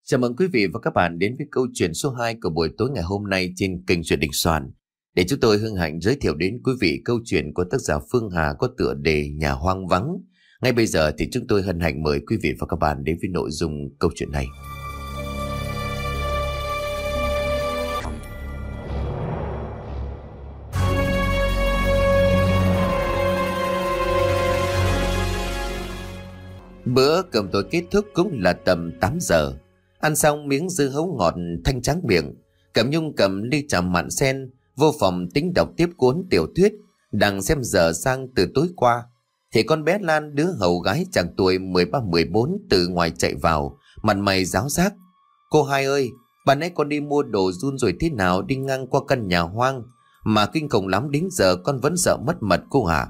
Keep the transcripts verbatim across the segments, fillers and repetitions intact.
Chào mừng quý vị và các bạn đến với câu chuyện số hai của buổi tối ngày hôm nay trên kênh Truyện Đình Soạn. Để chúng tôi hân hạnh giới thiệu đến quý vị câu chuyện của tác giả Phương Hà có tựa đề Nhà Hoang Vắng. Ngay bây giờ thì chúng tôi hân hạnh mời quý vị và các bạn đến với nội dung câu chuyện này. Bữa cơm tối kết thúc cũng là tầm tám giờ. Ăn xong miếng dưa hấu ngọt thanh tráng miệng, Cẩm Nhung cầm ly trà mặn sen vô phòng tính đọc tiếp cuốn tiểu thuyết đang xem dở sang từ tối qua. Thì con bé Lan, đứa hầu gái chạc tuổi mười ba mười bốn, từ ngoài chạy vào, mặt mày ráo rác. Cô hai ơi, bạn nãy con đi mua đồ run rồi thế nào, đi ngang qua căn nhà hoang mà kinh khủng lắm, đến giờ con vẫn sợ mất mật cô hả?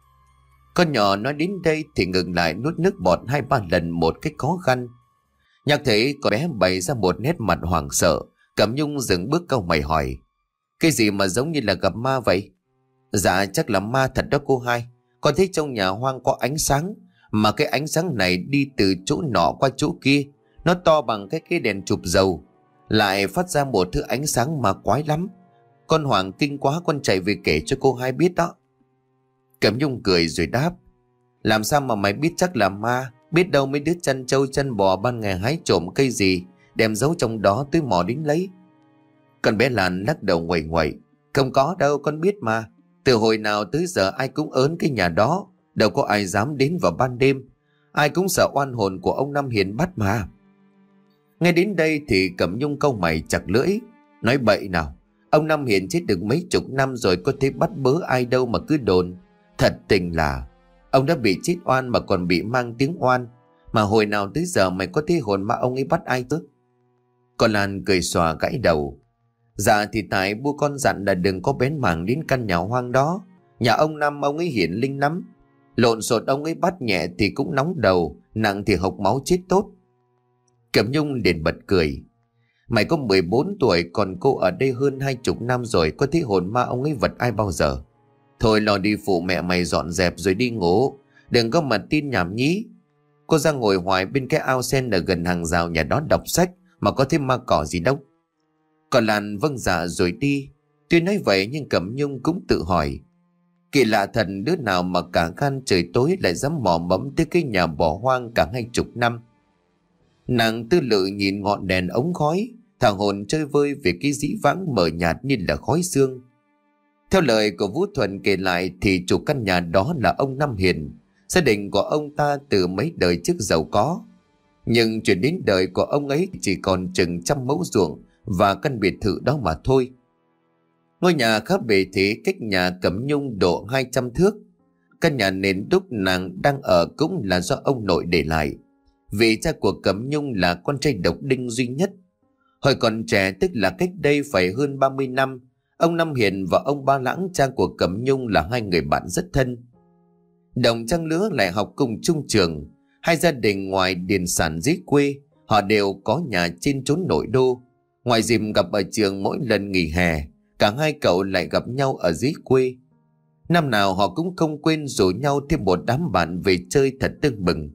Con nhỏ nói đến đây thì ngừng lại, nuốt nước bọt hai ba lần một cách khó khăn. Nhạc thấy con bé bày ra một nét mặt hoảng sợ, Cẩm Nhung dừng bước cau mày hỏi: cái gì mà giống như là gặp ma vậy? Dạ chắc là ma thật đó cô hai. Con thấy trong nhà hoang có ánh sáng, mà cái ánh sáng này đi từ chỗ nọ qua chỗ kia, nó to bằng cái cái đèn chụp dầu, lại phát ra một thứ ánh sáng mà quái lắm. Con hoảng kinh quá, con chạy về kể cho cô hai biết đó. Cẩm Nhung cười rồi đáp: làm sao mà mày biết chắc là ma? Biết đâu mấy đứa chăn trâu chăn bò ban ngày hái trộm cây gì đem giấu trong đó tới mò đến lấy. Con bé Lan lắc đầu nguậy nguậy: không có đâu, con biết mà. Từ hồi nào tới giờ ai cũng ớn cái nhà đó, đâu có ai dám đến vào ban đêm. Ai cũng sợ oan hồn của ông Năm Hiền bắt mà. Nghe đến đây thì Cẩm Nhung cau mày chặt lưỡi, nói bậy nào. Ông Năm Hiền chết được mấy chục năm rồi, có thể bắt bớ ai đâu mà cứ đồn. Thật tình là ông đã bị chết oan mà còn bị mang tiếng oan. Mà hồi nào tới giờ mày có thấy hồn ma ông ấy bắt ai chứ? Con Lan cười xòa gãi đầu: dạ thì tại bu con dặn là đừng có bén mảng đến căn nhà hoang đó. Nhà ông Năm ông ấy hiển linh lắm. Lộn xộn ông ấy bắt nhẹ thì cũng nóng đầu, nặng thì hộc máu chết tốt. Cẩm Nhung liền bật cười: mày có mười bốn tuổi, còn cô ở đây hơn hai chục năm rồi, có thấy hồn ma ông ấy vật ai bao giờ? Thôi lo đi phụ mẹ mày dọn dẹp rồi đi ngủ, đừng có mà tin nhảm nhí. Cô ra ngồi hoài bên cái ao sen ở gần hàng rào nhà đó đọc sách mà có thêm ma cỏ gì đâu. Còn Lan vâng dạ rồi đi. Tuy nói vậy nhưng Cẩm Nhung cũng tự hỏi: kỳ lạ thật, đứa nào mà cả gan trời tối lại dám mò mẫm tới cái nhà bỏ hoang cả hai chục năm. Nàng tư lự nhìn ngọn đèn ống khói, thằng hồn chơi vơi về cái dĩ vãng mờ nhạt như là khói sương. Theo lời của Vũ Thuần kể lại thì chủ căn nhà đó là ông Năm Hiền. Gia đình của ông ta từ mấy đời trước giàu có, nhưng chuyển đến đời của ông ấy chỉ còn chừng trăm mẫu ruộng và căn biệt thự đó mà thôi. Ngôi nhà khá bề thế, cách nhà Cẩm Nhung độ hai trăm thước. Căn nhà nền đúc nàng đang ở cũng là do ông nội để lại. Vì cha của Cẩm Nhung là con trai độc đinh duy nhất. Hồi còn trẻ, tức là cách đây phải hơn ba mươi năm, ông Năm Hiền và ông Ba Lãng, cha của Cẩm Nhung, là hai người bạn rất thân. Đồng trang lứa lại học cùng chung trường. Hai gia đình ngoài điền sản dưới quê, họ đều có nhà trên chốn nội đô. Ngoài dịp gặp ở trường mỗi lần nghỉ hè, cả hai cậu lại gặp nhau ở dưới quê. Năm nào họ cũng không quên rủ nhau thêm một đám bạn về chơi thật tưng bừng.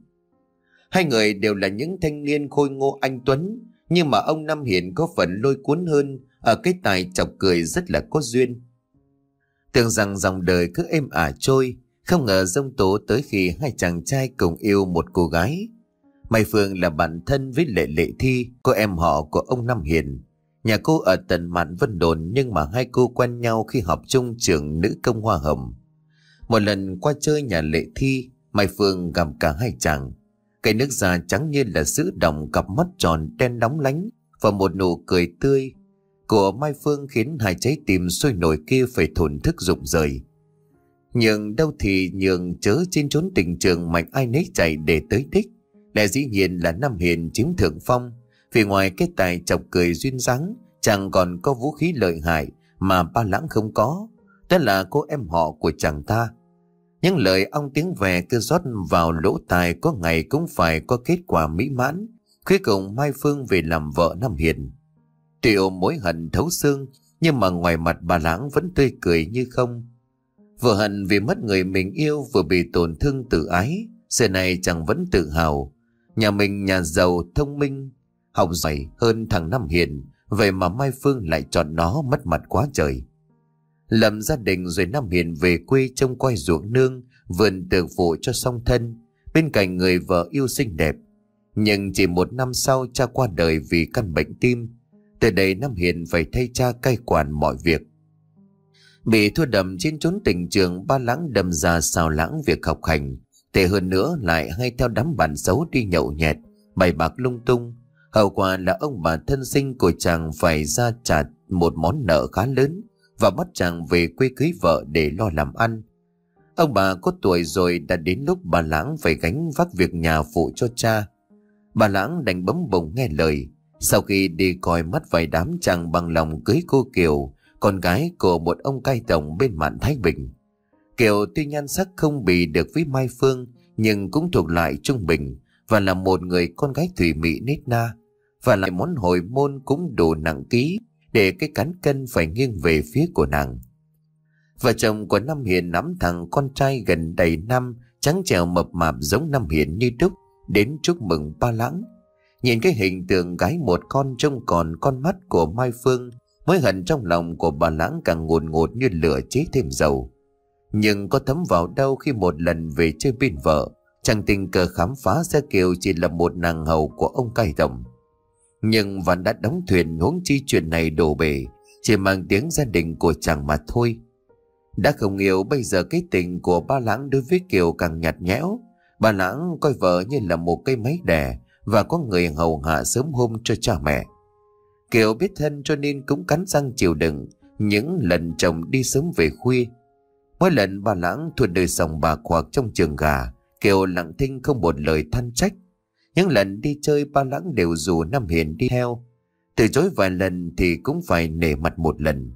Hai người đều là những thanh niên khôi ngô anh tuấn, nhưng mà ông Năm Hiền có phần lôi cuốn hơn ở cái tài chọc cười rất là có duyên. Tưởng rằng dòng đời cứ êm ả trôi, không ngờ giông tố tới khi hai chàng trai cùng yêu một cô gái. Mai Phương là bạn thân với Lệ Lệ Thi, cô em họ của ông Năm Hiền. Nhà cô ở tận mạn Vân Đồn, nhưng mà hai cô quen nhau khi học chung trường nữ công Hoa Hồng. Một lần qua chơi nhà Lệ Thi, Mai Phương gặp cả hai chàng. Cái nước da trắng như là sữa đồng, cặp mắt tròn đen nóng lánh và một nụ cười tươi của Mai Phương khiến hai trái tim sôi nổi kia phải thổn thức rụng rời. Nhưng đâu thì nhường chớ trên chốn tình trường mạnh ai nấy chạy để tới đích. Lẽ dĩ nhiên là Năm Hiền chiếm thượng phong, vì ngoài cái tài chọc cười duyên dáng, chàng còn có vũ khí lợi hại mà Ba Lãng không có, đó là cô em họ của chàng ta. Những lời ong tiếng về cứ rót vào lỗ tai, có ngày cũng phải có kết quả mỹ mãn. Cuối cùng Mai Phương về làm vợ Năm Hiền. Tuy ôm mối hận thấu xương, nhưng mà ngoài mặt Ba Lãng vẫn tươi cười như không. Vừa hận vì mất người mình yêu, vừa bị tổn thương tự ái, giờ này chàng vẫn tự hào. Nhà mình nhà giàu thông minh, học giỏi hơn thằng Năm Hiền, vậy mà Mai Phương lại chọn nó, mất mặt quá trời. Lập gia đình rồi Năm Hiền về quê trông coi ruộng nương, vườn tược vụ cho song thân, bên cạnh người vợ yêu xinh đẹp. Nhưng chỉ một năm sau cha qua đời vì căn bệnh tim. Từ đây Năm Hiền phải thay cha cai quản mọi việc. Bị thua đầm trên chốn tình trường, Ba Lãng đâm ra xào lãng việc học hành. Tệ hơn nữa lại hay theo đám bạn xấu đi nhậu nhẹt, bày bạc lung tung. Hậu quả là ông bà thân sinh của chàng phải ra trả một món nợ khá lớn và bắt chàng về quê cưới vợ để lo làm ăn. Ông bà có tuổi rồi, đã đến lúc bà Lãng phải gánh vác việc nhà phụ cho cha. Bà Lãng đành bấm bụng nghe lời. Sau khi đi coi mắt vài đám, chàng bằng lòng cưới cô Kiều, con gái của một ông cai tổng bên mạn Thái Bình. Kiều tuy nhan sắc không bì được với Mai Phương, nhưng cũng thuộc lại trung bình và là một người con gái thủy mị nết na, và lại món hồi môn cũng đủ nặng ký để cái cán cân phải nghiêng về phía của nàng. Vợ chồng của Năm Hiền nắm thằng con trai gần đầy năm, trắng trẻo mập mạp giống Năm Hiền như đúc, đến chúc mừng Ba Lãng. Nhìn cái hình tượng gái một con trông còn con mắt của Mai Phương, mối hận trong lòng của bà Lãng càng ngùn ngụt như lửa chế thêm dầu. Nhưng có thấm vào đâu khi một lần về chơi bên vợ, chàng tình cờ khám phá ra Kiều chỉ là một nàng hầu của ông cai tổng. Nhưng vẫn đã đóng thuyền, huống chi chuyện này đổ bể chỉ mang tiếng gia đình của chàng mà thôi. Đã không yêu, bây giờ cái tình của Ba Lãng đối với Kiều càng nhạt nhẽo. Bà Lãng coi vợ như là một cây máy đẻ và có người hầu hạ sớm hôm cho cha mẹ. Kiều biết thân cho nên cũng cắn răng chịu đựng những lần chồng đi sớm về khuya. Mỗi lần Ba Lãng thua đời sòng bạc hoặc trong trường gà, Kiều lặng thinh không một lời than trách. Những lần đi chơi, Ba Lãng đều rủ Năm Hiền đi theo. Từ chối vài lần thì cũng phải nể mặt một lần.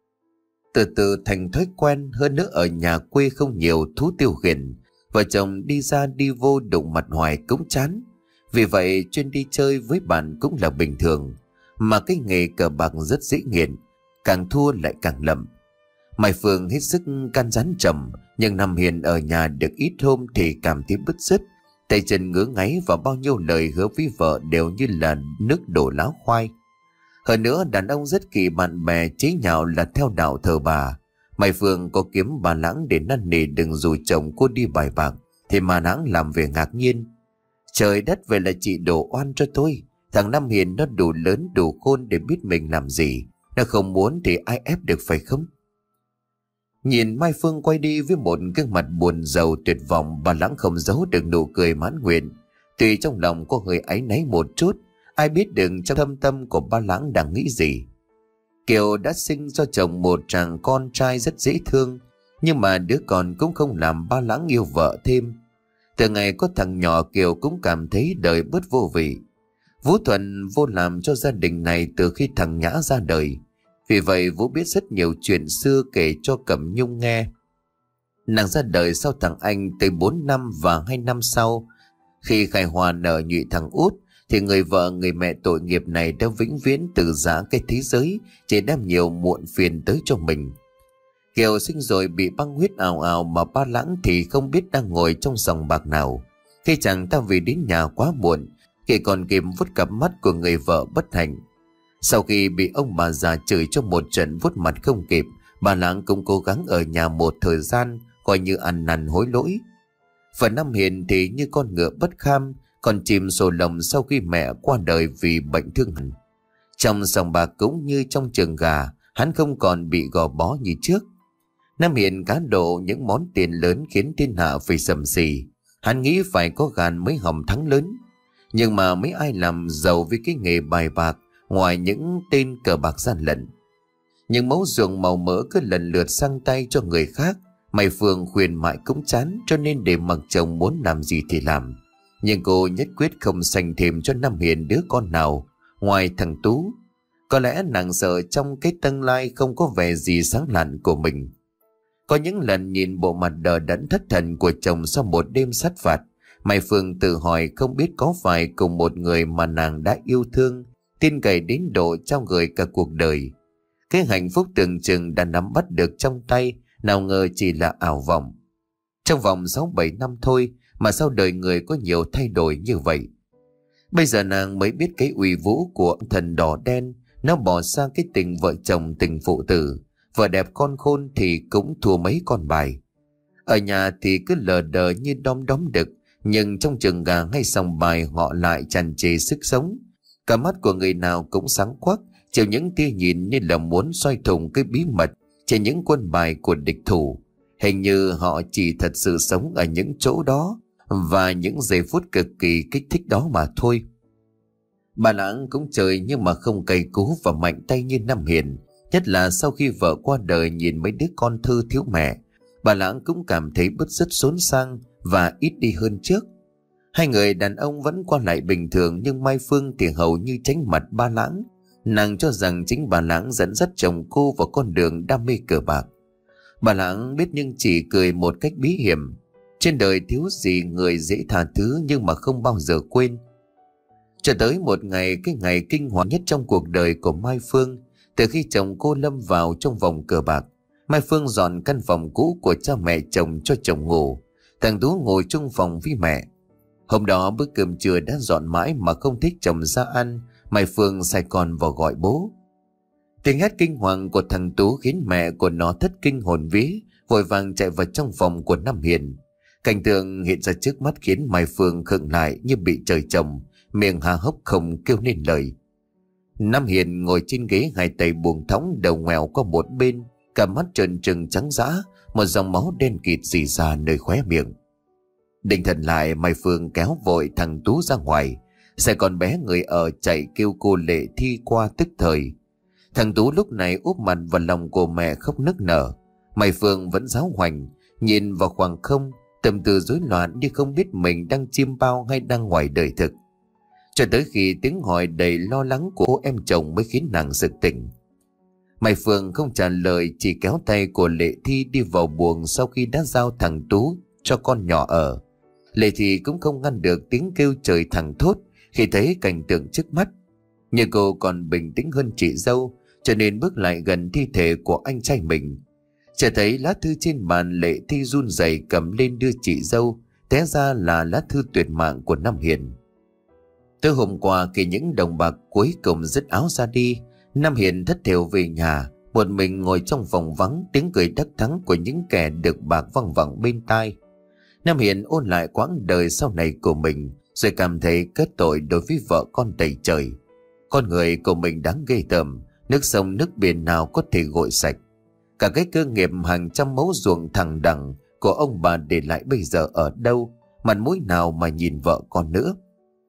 Từ từ thành thói quen, hơn nữa ở nhà quê không nhiều thú tiêu khiển, vợ chồng đi ra đi vô đụng mặt hoài cũng chán. Vì vậy chuyên đi chơi với bạn cũng là bình thường. Mà cái nghề cờ bạc rất dễ nghiện, càng thua lại càng lầm. Mai Phương hết sức can gián chồng, nhưng Năm Hiền ở nhà được ít hôm thì cảm thấy bứt rứt, tay chân ngứa ngáy, và bao nhiêu lời hứa với vợ đều như là nước đổ lá khoai. Hơn nữa đàn ông rất kỳ bạn bè chế nhạo là theo đạo thờ bà. Mai Phương có kiếm Bà Lãng để năn nỉ đừng rủ chồng cô đi bài bạc, thì Bà Lãng làm về ngạc nhiên. Trời đất, vậy là chị đổ oan cho tôi. Thằng Năm Hiền nó đủ lớn đủ khôn để biết mình làm gì, nó không muốn thì ai ép được phải không? Nhìn Mai Phương quay đi với một gương mặt buồn rầu tuyệt vọng, Bà Lãng không giấu được nụ cười mãn nguyện. Tuy trong lòng có hơi áy náy một chút, ai biết được trong thâm tâm của Ba Lãng đang nghĩ gì. Kiều đã sinh cho chồng một chàng con trai rất dễ thương, nhưng mà đứa con cũng không làm Ba Lãng yêu vợ thêm. Từ ngày có thằng nhỏ, Kiều cũng cảm thấy đời bớt vô vị. Vũ Thuận vô làm cho gia đình này từ khi thằng Nhã ra đời. Vì vậy Vũ biết rất nhiều chuyện xưa kể cho Cẩm Nhung nghe. Nàng ra đời sau thằng Anh tới bốn năm, và hai năm sau, khi Khai Hòa nở nhụy thằng út, thì người vợ người mẹ tội nghiệp này đã vĩnh viễn từ giã cái thế giới, chỉ đem nhiều muộn phiền tới cho mình. Kiều sinh rồi bị băng huyết ào ào, mà Ba Lãng thì không biết đang ngồi trong sòng bạc nào. Khi chàng ta về đến nhà quá muộn, khi còn kịp vuốt cặp mắt của người vợ bất hạnh. Sau khi bị ông bà già chửi cho một trận vuốt mặt không kịp, Bà Lãng cũng cố gắng ở nhà một thời gian, coi như ăn năn hối lỗi. Phần Năm Hiền thì như con ngựa bất kham, còn chìm sổ lồng sau khi mẹ qua đời vì bệnh thương hẳn. Trong sòng bạc cũng như trong trường gà, hắn không còn bị gò bó như trước. Năm Hiền cá độ những món tiền lớn khiến thiên hạ phải sầm xì. Hắn nghĩ phải có gàn mới hòng thắng lớn. Nhưng mà mấy ai làm giàu với cái nghề bài bạc ngoài những tên cờ bạc gian lận. Nhưng mẫu ruộng màu mỡ cứ lần lượt sang tay cho người khác. Mai Phương khuyên mãi cũng chán, cho nên để mặc chồng muốn làm gì thì làm. Nhưng cô nhất quyết không sanh thêm cho Năm Hiền đứa con nào ngoài thằng Tú. Có lẽ nàng sợ trong cái tương lai không có vẻ gì sáng lạn của mình. Có những lần nhìn bộ mặt đờ đẫn thất thần của chồng sau một đêm sát phạt, Mai Phương tự hỏi không biết có phải cùng một người mà nàng đã yêu thương, tin cậy đến độ trao gửi cả cuộc đời. Cái hạnh phúc tưởng chừng đã nắm bắt được trong tay, nào ngờ chỉ là ảo vọng. Trong vòng sáu bảy năm thôi mà sao đời người có nhiều thay đổi như vậy. Bây giờ nàng mới biết cái uy vũ của thần đỏ đen. Nó bỏ sang cái tình vợ chồng tình phụ tử. Vợ đẹp con khôn thì cũng thua mấy con bài. Ở nhà thì cứ lờ đờ như đom đóm đực, nhưng trong trường gà hay sòng bài họ lại tràn trề sức sống. Cả mắt của người nào cũng sáng quắc, chiều những tia nhìn như là muốn soi thủng cái bí mật trên những quân bài của địch thủ. Hình như họ chỉ thật sự sống ở những chỗ đó và những giây phút cực kỳ kích thích đó mà thôi. Bà Lãng cũng chơi nhưng mà không cay cú và mạnh tay như Năm Hiền. Nhất là sau khi vợ qua đời, nhìn mấy đứa con thơ thiếu mẹ, bà Lãng cũng cảm thấy bứt rứt xốn sang và ít đi hơn trước. Hai người đàn ông vẫn qua lại bình thường, nhưng Mai Phương thì hầu như tránh mặt ba Lãng. Nàng cho rằng chính bà Lãng dẫn dắt chồng cô vào con đường đam mê cờ bạc. Bà Lãng biết nhưng chỉ cười một cách bí hiểm. Trên đời thiếu gì người dễ tha thứ nhưng mà không bao giờ quên. Cho tới một ngày, cái ngày kinh hoàng nhất trong cuộc đời của Mai Phương, từ khi chồng cô lâm vào trong vòng cờ bạc. Mai Phương dọn căn phòng cũ của cha mẹ chồng cho chồng ngủ. Thằng Tú ngồi chung phòng với mẹ. Hôm đó bữa cơm trưa đã dọn mãi mà không thích chồng ra ăn. Mai Phương sai con vào gọi bố. Tiếng hét kinh hoàng của thằng Tú khiến mẹ của nó thất kinh hồn vía, vội vàng chạy vào trong phòng của Năm Hiền. Cảnh tượng hiện ra trước mắt khiến Mai Phương khựng lại như bị trời trồng, miệng há hốc không kêu nên lời. Năm Hiền ngồi trên ghế, hai tay buông thõng, đầu ngoèo qua một bên, cả mắt trợn trừng trắng dã, một dòng máu đen kịt rỉ ra nơi khóe miệng. Định thần lại, Mai Phương kéo vội thằng Tú ra ngoài. Xe con bé người ở chạy kêu cô Lệ Thi qua tức thời. Thằng Tú lúc này úp mặt vào lòng của mẹ khóc nức nở. Mai Phương vẫn giáo hoành, nhìn vào khoảng không, tâm tư rối loạn như không biết mình đang chiêm bao hay đang ngoài đời thực. Cho tới khi tiếng hỏi đầy lo lắng của cô em chồng mới khiến nàng sực tỉnh. Mai Phương không trả lời, chỉ kéo tay của Lệ Thi đi vào buồng sau khi đã giao thằng Tú cho con nhỏ ở. Lệ Thi cũng không ngăn được tiếng kêu trời thẳng thốt khi thấy cảnh tượng trước mắt. Nhưng cô còn bình tĩnh hơn chị dâu, cho nên bước lại gần thi thể của anh trai mình. Chỉ thấy lá thư trên bàn, Lệ Thi run rẩy cầm lên đưa chị dâu, té ra là lá thư tuyệt mạng của Năm Hiền. Tới hôm qua, khi những đồng bạc cuối cùng dứt áo ra đi, Năm Hiền thất thểu về nhà, một mình ngồi trong phòng vắng, tiếng cười đắc thắng của những kẻ được bạc văng vẳng bên tai. Năm Hiền ôn lại quãng đời sau này của mình, rồi cảm thấy kết tội đối với vợ con đầy trời. Con người của mình đáng ghê tởm, nước sông nước biển nào có thể gội sạch. Cả cái cơ nghiệp hàng trăm mẫu ruộng thẳng đẳng của ông bà để lại bây giờ ở đâu, mặt mũi nào mà nhìn vợ con nữa.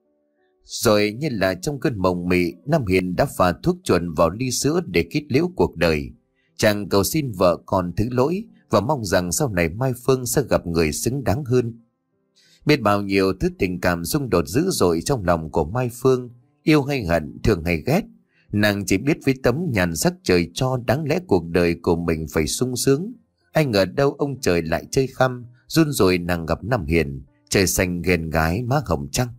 Rồi như là trong cơn mộng mị, Năm Hiền đã pha thuốc chuẩn vào ly sữa để kết liễu cuộc đời. Chàng cầu xin vợ con thứ lỗi và mong rằng sau này Mai Phương sẽ gặp người xứng đáng hơn. Biết bao nhiêu thứ tình cảm xung đột dữ dội trong lòng của Mai Phương, yêu hay hận, thương hay ghét. Nàng chỉ biết với tấm nhàn sắc trời cho, đáng lẽ cuộc đời của mình phải sung sướng. Ai ngờ đâu ông trời lại chơi khăm, run rồi nàng gặp Năm Hiền, trời xanh ghen gái má hồng trăng.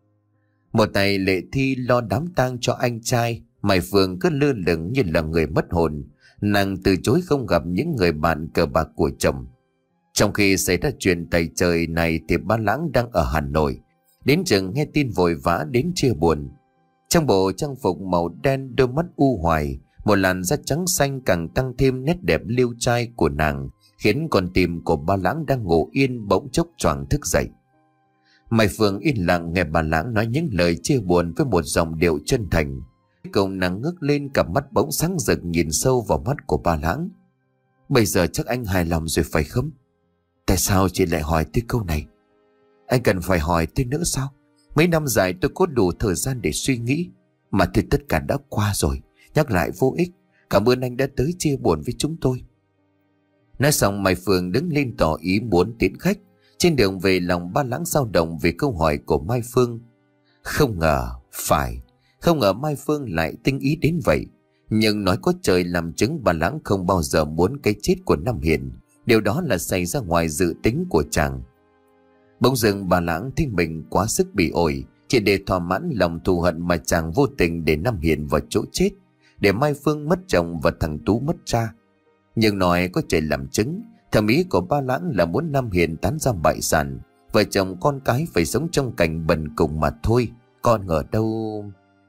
Một tay Lệ Thi lo đám tang cho anh trai, Mai Phương cứ lơ lửng như là người mất hồn. Nàng từ chối không gặp những người bạn cờ bạc của chồng. Trong khi xảy ra chuyện tày trời này thì Ba Lãng đang ở Hà Nội. Đến chừng nghe tin vội vã đến chia buồn. Trong bộ trang phục màu đen, đôi mắt u hoài, một làn da trắng xanh càng tăng thêm nét đẹp liêu trai của nàng, khiến con tim của Ba Lãng đang ngủ yên bỗng chốc choàng thức dậy. Mai Phương yên lặng nghe Ba Lãng nói những lời chia buồn với một giọng điệu chân thành. Cùng nàng ngước lên, cặp mắt bỗng sáng rực nhìn sâu vào mắt của Ba Lãng. Bây giờ chắc anh hài lòng rồi phải không? Tại sao chị lại hỏi tới câu này? Anh cần phải hỏi tới nữa sao? Mấy năm dài tôi có đủ thời gian để suy nghĩ, mà thì tất cả đã qua rồi, nhắc lại vô ích. Cảm ơn anh đã tới chia buồn với chúng tôi. Nói xong, Mai Phương đứng lên tỏ ý muốn tiễn khách. Trên đường về, lòng Ba Lãng dao động về câu hỏi của Mai Phương. Không ngờ, phải, không ngờ Mai Phương lại tinh ý đến vậy. Nhưng nói có trời làm chứng, Ba Lãng không bao giờ muốn cái chết của Năm Hiền. Điều đó là xảy ra ngoài dự tính của chàng. Bỗng dưng Ba Lãng thấy mình quá sức bị ổi, chỉ để thỏa mãn lòng thù hận mà chàng vô tình để Năm Hiền vào chỗ chết, để Mai Phương mất chồng và thằng Tú mất cha. Nhưng nói có trời làm chứng, thẩm ý của Ba Lãng là muốn Năm Hiền tán ra bại sản, vợ chồng con cái phải sống trong cảnh bần cùng mà thôi. Con ở đâu?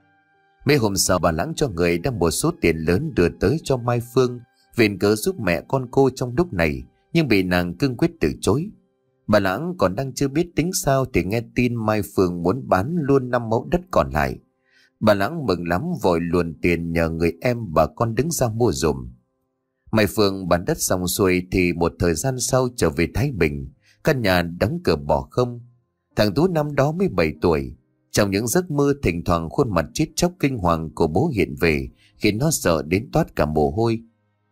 Mấy hôm sau bà Lãng cho người đem một số tiền lớn đưa tới cho Mai Phương, viện cớ giúp mẹ con cô trong lúc này, nhưng bị nàng cương quyết từ chối. Bà Lãng còn đang chưa biết tính sao thì nghe tin Mai Phương muốn bán luôn năm mẫu đất còn lại. Bà Lãng mừng lắm, vội luồn tiền nhờ người em bà con đứng ra mua dùm. Mai Phương bán đất xong xuôi thì một thời gian sau trở về Thái Bình, căn nhà đóng cửa bỏ không. Thằng Tú năm đó mới bảy tuổi. Trong những giấc mơ, thỉnh thoảng khuôn mặt chết chóc kinh hoàng của bố hiện về, khiến nó sợ đến toát cả mồ hôi.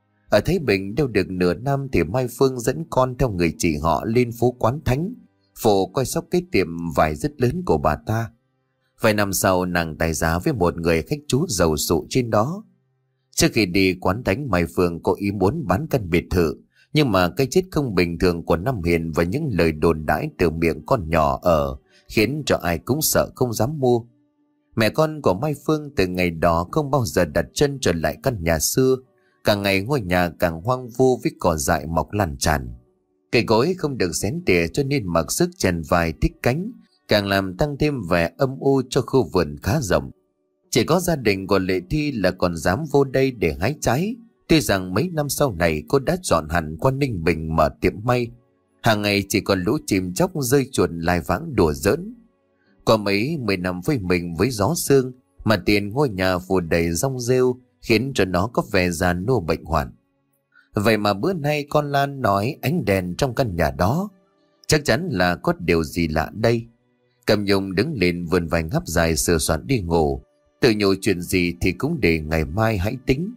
Ở Thái Bình đâu được nửa năm thì Mai Phương dẫn con theo người chị họ lên phố Quán Thánh, phụ coi sóc cái tiệm vải rất lớn của bà ta. Vài năm sau, nàng tài giá với một người khách trú giàu sụ trên đó. Trước khi đi Quán Thánh, Mai Phương có ý muốn bán căn biệt thự, nhưng mà cái chết không bình thường của Năm Hiền và những lời đồn đãi từ miệng con nhỏ ở khiến cho ai cũng sợ không dám mua. Mẹ con của Mai Phương từ ngày đó không bao giờ đặt chân trở lại căn nhà xưa. Càng ngày ngôi nhà càng hoang vu với cỏ dại mọc lan tràn. Cây cối không được xén tỉa cho nên mặc sức chèn vài thích cánh, càng làm tăng thêm vẻ âm u cho khu vườn khá rộng. Chỉ có gia đình của Lệ Thi là còn dám vô đây để hái trái. Tuy rằng mấy năm sau này cô đã dọn hẳn qua Ninh Bình mở tiệm may, hàng ngày chỉ còn lũ chim chóc rơi chuột lai vãng đùa giỡn. Qua mấy mười năm với mình với gió sương, mà tiền ngôi nhà phủ đầy rong rêu, khiến cho nó có vẻ già nua bệnh hoạn. Vậy mà bữa nay con Lan nói ánh đèn trong căn nhà đó, chắc chắn là có điều gì lạ đây. Cẩm Nhung đứng lên vườn vài ngáp dài sửa soạn đi ngủ, tự nhủ chuyện gì thì cũng để ngày mai hãy tính.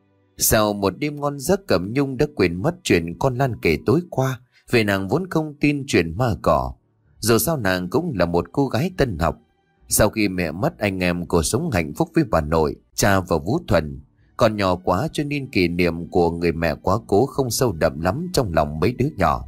Sau một đêm ngon giấc, Cẩm Nhung đã quên mất chuyện con Lan kể tối qua, vì nàng vốn không tin chuyện ma cỏ. Dù sao nàng cũng là một cô gái tân học. Sau khi mẹ mất, anh em cô sống hạnh phúc với bà nội, cha và Vũ Thuần. Còn nhỏ quá cho nên kỷ niệm của người mẹ quá cố không sâu đậm lắm trong lòng mấy đứa nhỏ.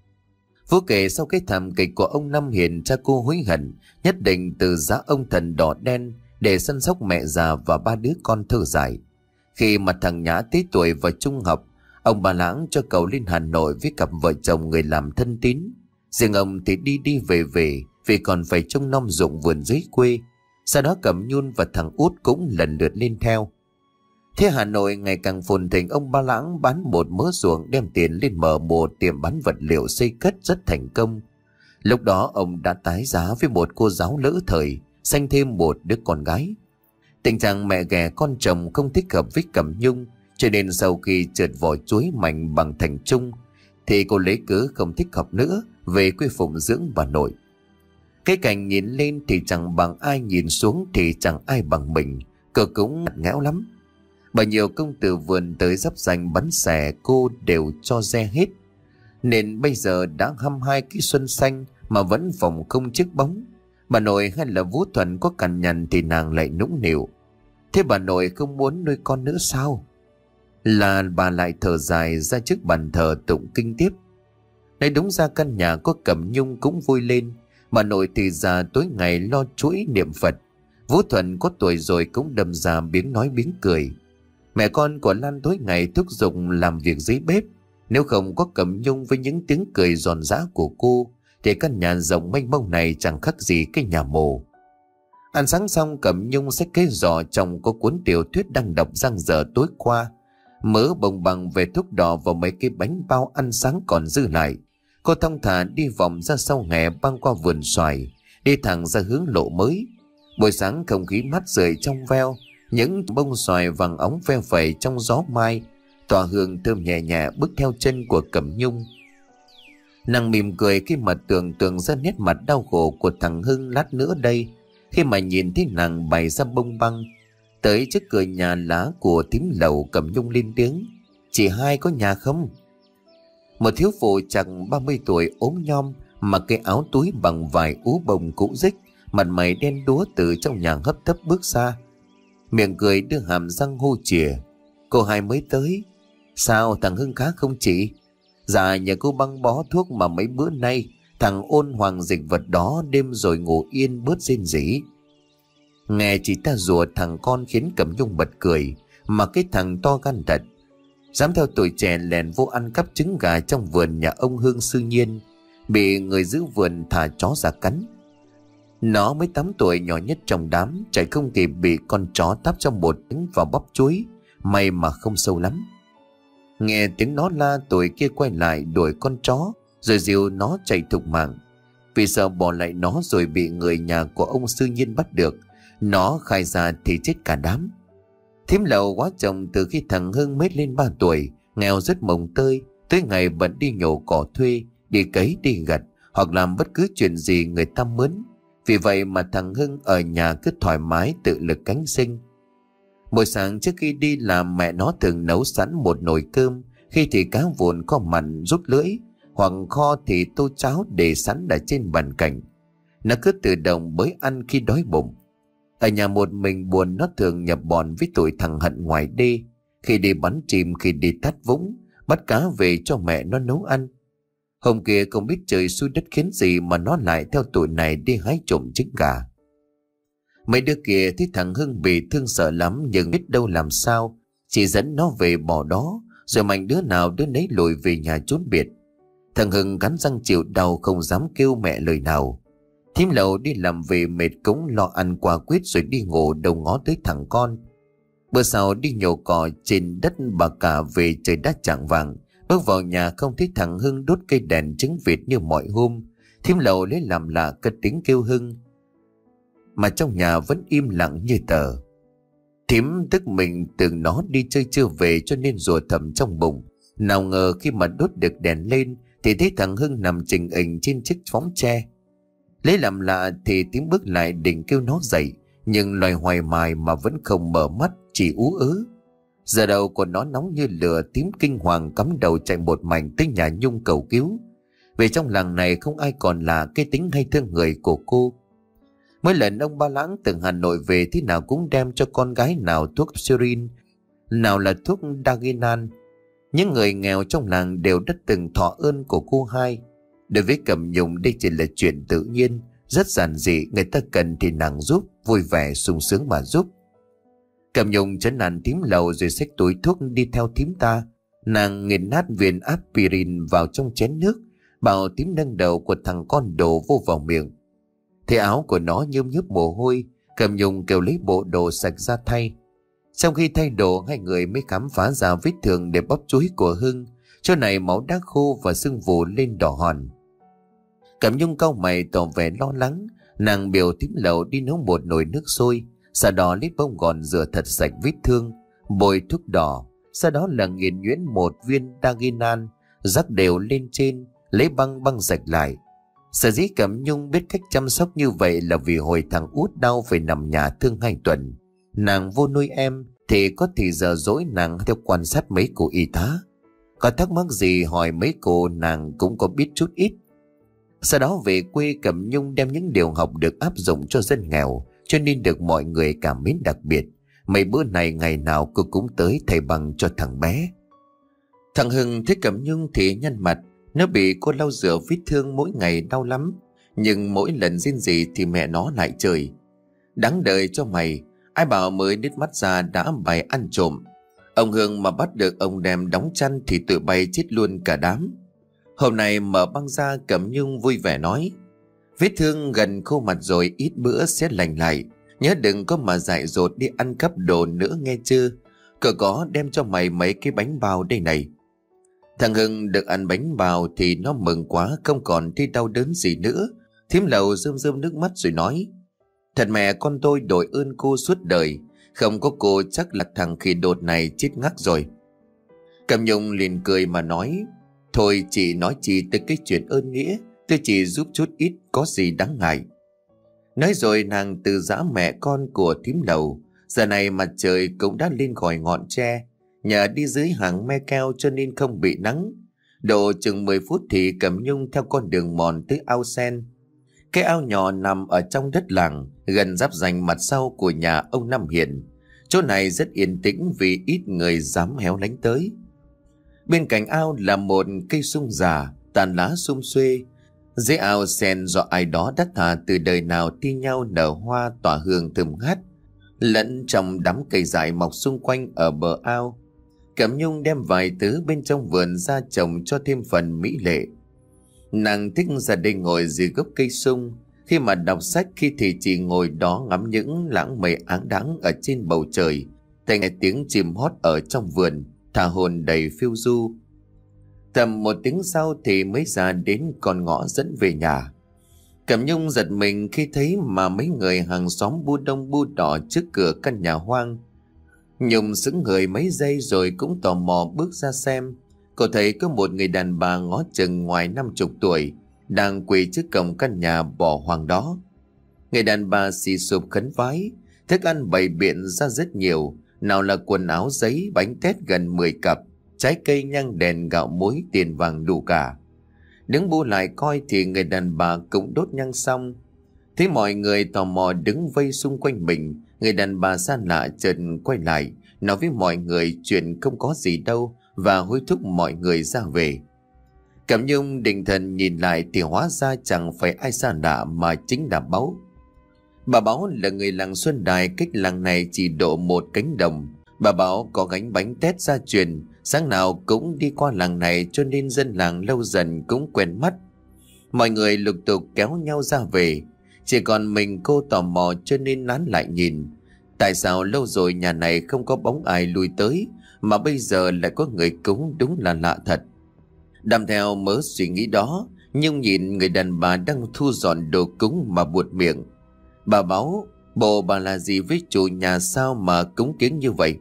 Vũ kể sau cái thảm kịch của ông Năm Hiền, cha cô hối hận nhất định từ giá ông thần đỏ đen để săn sóc mẹ già và ba đứa con thơ dại. Khi mà thằng Nhã tới tuổi vào trung học, ông bà Lãng cho cậu lên Hà Nội với cặp vợ chồng người làm thân tín. Riêng ông thì đi đi về về vì còn phải trông nom ruộng vườn dưới quê. Sau đó Cẩm Nhung và thằng Út cũng lần lượt lên theo. Thế Hà Nội ngày càng phồn thịnh, ông Ba Lãng bán một mớ ruộng đem tiền lên mở một tiệm bán vật liệu xây cất rất thành công. Lúc đó ông đã tái giá với một cô giáo lỡ thời, sanh thêm một đứa con gái. Tình trạng mẹ ghẻ con chồng không thích hợp với Cẩm Nhung, cho nên sau khi trượt vỏ chuối mạnh bằng thành trung thì cô lấy cớ không thích hợp nữa, về quê phụng dưỡng bà nội. Cái cảnh nhìn lên thì chẳng bằng ai, nhìn xuống thì chẳng ai bằng mình, cô cũng ngặt nghẽo lắm. Bao nhiêu công tử vườn tới dắp danh bắn xẻ cô đều cho re hết, nên bây giờ đã hăm hai cái xuân xanh mà vẫn phòng không chiếc bóng. Bà nội hay là Vũ Thuần có cằn nhằn thì nàng lại nũng nịu. Thế bà nội không muốn nuôi con nữa sao? Là bà lại thở dài ra trước bàn thờ tụng kinh tiếp. Nói đúng ra căn nhà có Cẩm Nhung cũng vui lên. Bà nội thì già tối ngày lo chuỗi niệm Phật. Vũ Thuần có tuổi rồi cũng đâm ra biếng nói biếng cười. Mẹ con của Lan tối ngày thúc giục làm việc dưới bếp. Nếu không có Cẩm Nhung với những tiếng cười giòn giã của cô thì căn nhà rộng mênh mông này chẳng khác gì cái nhà mồ. Ăn sáng xong, Cẩm Nhung xách cái giỏ trong có cuốn tiểu thuyết đang đọc giang dở tối qua, mớ bồng bằng về thuốc đỏ và mấy cái bánh bao ăn sáng còn dư lại. Cô thong thả đi vòng ra sau hè, băng qua vườn xoài, đi thẳng ra hướng lộ mới. Buổi sáng không khí mát rượi trong veo, những bông xoài vàng óng ve vẩy trong gió mai, tỏa hương thơm nhẹ nhẹ bước theo chân của Cẩm Nhung. Nàng mỉm cười khi mà tưởng tượng ra nét mặt đau khổ của thằng Hưng lát nữa đây, khi mà nhìn thấy nàng bày ra bông băng. Tới trước cửa nhà lá của thím Lầu, Cẩm Nhung lên tiếng: "Chị Hai có nhà không?" Một thiếu phụ chừng ba mươi tuổi ốm nhom, mặc cái áo túi bằng vải ú bông cũ rích, mặt mày đen đúa từ trong nhà hấp tấp bước ra, miệng cười đưa hàm răng hô chìa: "Cô Hai mới tới. Sao thằng Hưng khá không chị?" "Dạ nhà cô băng bó thuốc mà mấy bữa nay thằng ôn hoàng dịch vật đó đêm rồi ngủ yên bớt rên rỉ." Nghe chị ta rủa thằng con khiến Cẩm Nhung bật cười, mà cái thằng to gan thật, dám theo tuổi trẻ lèn vô ăn cắp trứng gà trong vườn nhà ông Hương Sư Nhiên, bị người giữ vườn thả chó ra cắn. Nó mới tám tuổi, nhỏ nhất trong đám, chạy không kịp bị con chó táp trong một tiếng vào bắp chuối, may mà không sâu lắm. Nghe tiếng nó la, tuổi kia quay lại đuổi con chó, rồi dìu nó chạy thục mạng. Vì sợ bỏ lại nó rồi bị người nhà của ông Sư Nhiên bắt được, nó khai ra thì chết cả đám. Thím Lầu quá chồng từ khi thằng Hưng mới lên ba tuổi, nghèo rất mồng tơi, tới ngày bận đi nhổ cỏ thuê, đi cấy đi gặt, hoặc làm bất cứ chuyện gì người ta mướn. Vì vậy mà thằng Hưng ở nhà cứ thoải mái tự lực cánh sinh. Buổi sáng trước khi đi làm, mẹ nó thường nấu sẵn một nồi cơm, khi thì cá vụn kho mặn rút lưỡi, hoặc kho thì tô cháo để sẵn ở trên bàn cạnh. Nó cứ tự động bới ăn khi đói bụng. Ở nhà một mình buồn, nó thường nhập bọn với tụi thằng Hận ngoài đê, khi đi bắn chim, khi đi thắt vũng, bắt cá về cho mẹ nó nấu ăn. Hôm kia không biết trời xui đất khiến gì mà nó lại theo tụi này đi hái trộm trứng gà. Mấy đứa kia thấy thằng Hưng bị thương sợ lắm, nhưng biết đâu làm sao, chỉ dẫn nó về bỏ đó, rồi mạnh đứa nào đứa nấy lùi về nhà trốn biệt. Thằng Hưng cắn răng chịu đau, không dám kêu mẹ lời nào. Thím Lầu đi làm về mệt cũng lo ăn quả quýt rồi đi ngủ, đầu ngó tới thằng con. Bữa sau đi nhổ cỏ trên đất bà cả về, trời đã chạng vàng. Bước vào nhà không thấy thằng Hưng đốt cây đèn trứng vịt như mọi hôm. Thím Lầu lấy làm lạ, cất tiếng kêu Hưng, mà trong nhà vẫn im lặng như tờ. Thím tức mình tưởng nó đi chơi chưa về cho nên rủa thầm trong bụng. Nào ngờ khi mà đốt được đèn lên thì thấy thằng Hưng nằm chình ình trên chiếc phóng tre. Lấy làm lạ thì thím bước lại định kêu nó dậy, nhưng loài hoài mài mà vẫn không mở mắt, chỉ ú ớ. Giờ đầu của nó nóng như lửa, tím kinh hoàng cắm đầu chạy một mảnh tới nhà Nhung cầu cứu. Vì trong làng này không ai còn là cái tính hay thương người của cô. Mỗi lần ông Ba Lãng từ Hà Nội về thế nào cũng đem cho con gái nào thuốc Syrin, nào là thuốc Daginan. Những người nghèo trong làng đều đã từng thọ ơn của cô hai. Đối với Cẩm Nhung đây chỉ là chuyện tự nhiên, rất giản dị, người ta cần thì nàng giúp, vui vẻ sung sướng mà giúp. Cẩm Nhung trấn an thím Lầu rồi xách túi thuốc đi theo thím ta. Nàng nghiền nát viên aspirin vào trong chén nước, bảo thím nâng đầu của thằng con đổ vô vào miệng. Thấy áo của nó nhớm nhớp mồ hôi, Cẩm Nhung kêu lấy bộ đồ sạch ra thay. Sau khi thay đồ, hai người mới khám phá ra vết thương để bóp chuối của Hưng. Chỗ này máu đã khô và sưng vù lên đỏ hòn. Cẩm Nhung cau mày tỏ vẻ lo lắng. Nàng biểu thím Lầu đi nấu một nồi nước sôi, sau đó lấy bông gòn rửa thật sạch vết thương, bôi thuốc đỏ, sau đó là nghiền nhuyễn một viên Daginan, rắc đều lên trên, lấy băng băng sạch lại. Sở dĩ Cẩm Nhung biết cách chăm sóc như vậy là vì hồi thằng út đau phải nằm nhà thương hai tuần, nàng vô nuôi em thì có thì giờ dỗi nàng theo quan sát mấy cô y tá. Có thắc mắc gì hỏi mấy cô, nàng cũng có biết chút ít. Sau đó về quê, Cẩm Nhung đem những điều học được áp dụng cho dân nghèo, cho nên được mọi người cảm mến đặc biệt. Mấy bữa này ngày nào cô cũng tới thầy bằng cho thằng bé. Thằng Hưng thấy Cẩm Nhung thì nhăn mặt. Nó bị cô lau rửa vết thương mỗi ngày đau lắm, nhưng mỗi lần rên rỉ thì mẹ nó lại chửi: đáng đời cho mày, ai bảo mới đứt mắt ra đã bày ăn trộm. Ông Hưng mà bắt được ông đem đóng chăn thì tụi bay chết luôn cả đám. Hôm nay mở băng ra, Cẩm Nhung vui vẻ nói: vết thương gần khô mặt rồi, ít bữa sẽ lành lại. Nhớ đừng có mà dại dột đi ăn cắp đồ nữa nghe chưa. Cậu có đem cho mày mấy cái bánh bao đây này. Thằng Hưng được ăn bánh bao thì nó mừng quá, không còn thấy đau đớn gì nữa. Thím Lầu rơm rơm nước mắt rồi nói: thật mẹ con tôi đội ơn cô suốt đời, không có cô chắc là thằng khỉ đột này chết ngắc rồi. Cẩm Nhung liền cười mà nói: thôi chị nói chi tới cái chuyện ơn nghĩa, tôi chỉ giúp chút ít, có gì đáng ngại. Nói rồi nàng từ giã mẹ con của thím Lầu. Giờ này mặt trời cũng đã lên khỏi ngọn tre, nhờ đi dưới hàng me keo cho nên không bị nắng. Độ chừng mười phút thì Cẩm Nhung theo con đường mòn tới ao sen. Cái ao nhỏ nằm ở trong đất làng, gần giáp ranh mặt sau của nhà ông Năm Hiền. Chỗ này rất yên tĩnh vì ít người dám héo lánh tới. Bên cạnh ao là một cây sung già, tàn lá sum xuê. Dưới ao sen do ai đó đắt thà từ đời nào thi nhau nở hoa tỏa hương thơm ngát, lẫn trong đám cây dại mọc xung quanh ở bờ ao. Cẩm Nhung đem vài thứ bên trong vườn ra trồng cho thêm phần mỹ lệ. Nàng thích ra đây ngồi dưới gốc cây sung, Khi mà đọc sách, khi thì chỉ ngồi đó ngắm những lãng mây áng đáng ở trên bầu trời, thì nghe tiếng chim hót ở trong vườn, thả hồn đầy phiêu du. Tầm một tiếng sau thì mới ra đến con ngõ dẫn về nhà. Cẩm Nhung giật mình khi thấy mà mấy người hàng xóm bu đông bu đỏ trước cửa căn nhà hoang. Nhung sững người mấy giây rồi cũng tò mò bước ra xem. Cô thấy có một người đàn bà ngó chừng ngoài năm chục tuổi đang quỳ trước cổng căn nhà bỏ hoang đó. Người đàn bà xì sụp khấn vái, thức ăn bày biện ra rất nhiều, nào là quần áo giấy, bánh tét gần mười cặp, trái cây, nhang đèn, gạo muối, tiền vàng đủ cả. Đứng bu lại coi thì người đàn bà cũng đốt nhang xong. Thấy mọi người tò mò đứng vây xung quanh mình, người đàn bà xa lạ chợt quay lại, nói với mọi người chuyện không có gì đâu và hối thúc mọi người ra về. Cẩm Nhung định thần nhìn lại thì hóa ra chẳng phải ai xa lạ mà chính là Báu. Bà Báu là người làng Xuân Đài, cách làng này chỉ độ một cánh đồng. Bà Báu có gánh bánh tét gia truyền, sáng nào cũng đi qua làng này cho nên dân làng lâu dần cũng quen mắt. Mọi người lục tục kéo nhau ra về, chỉ còn mình cô tò mò cho nên nán lại nhìn. Tại sao lâu rồi nhà này không có bóng ai lui tới, mà bây giờ lại có người cúng, đúng là lạ thật. Đâm theo mớ suy nghĩ đó, Nhung nhìn người đàn bà đang thu dọn đồ cúng mà buột miệng. Bà Báu, bộ bà là gì với chủ nhà sao mà cúng kiến như vậy?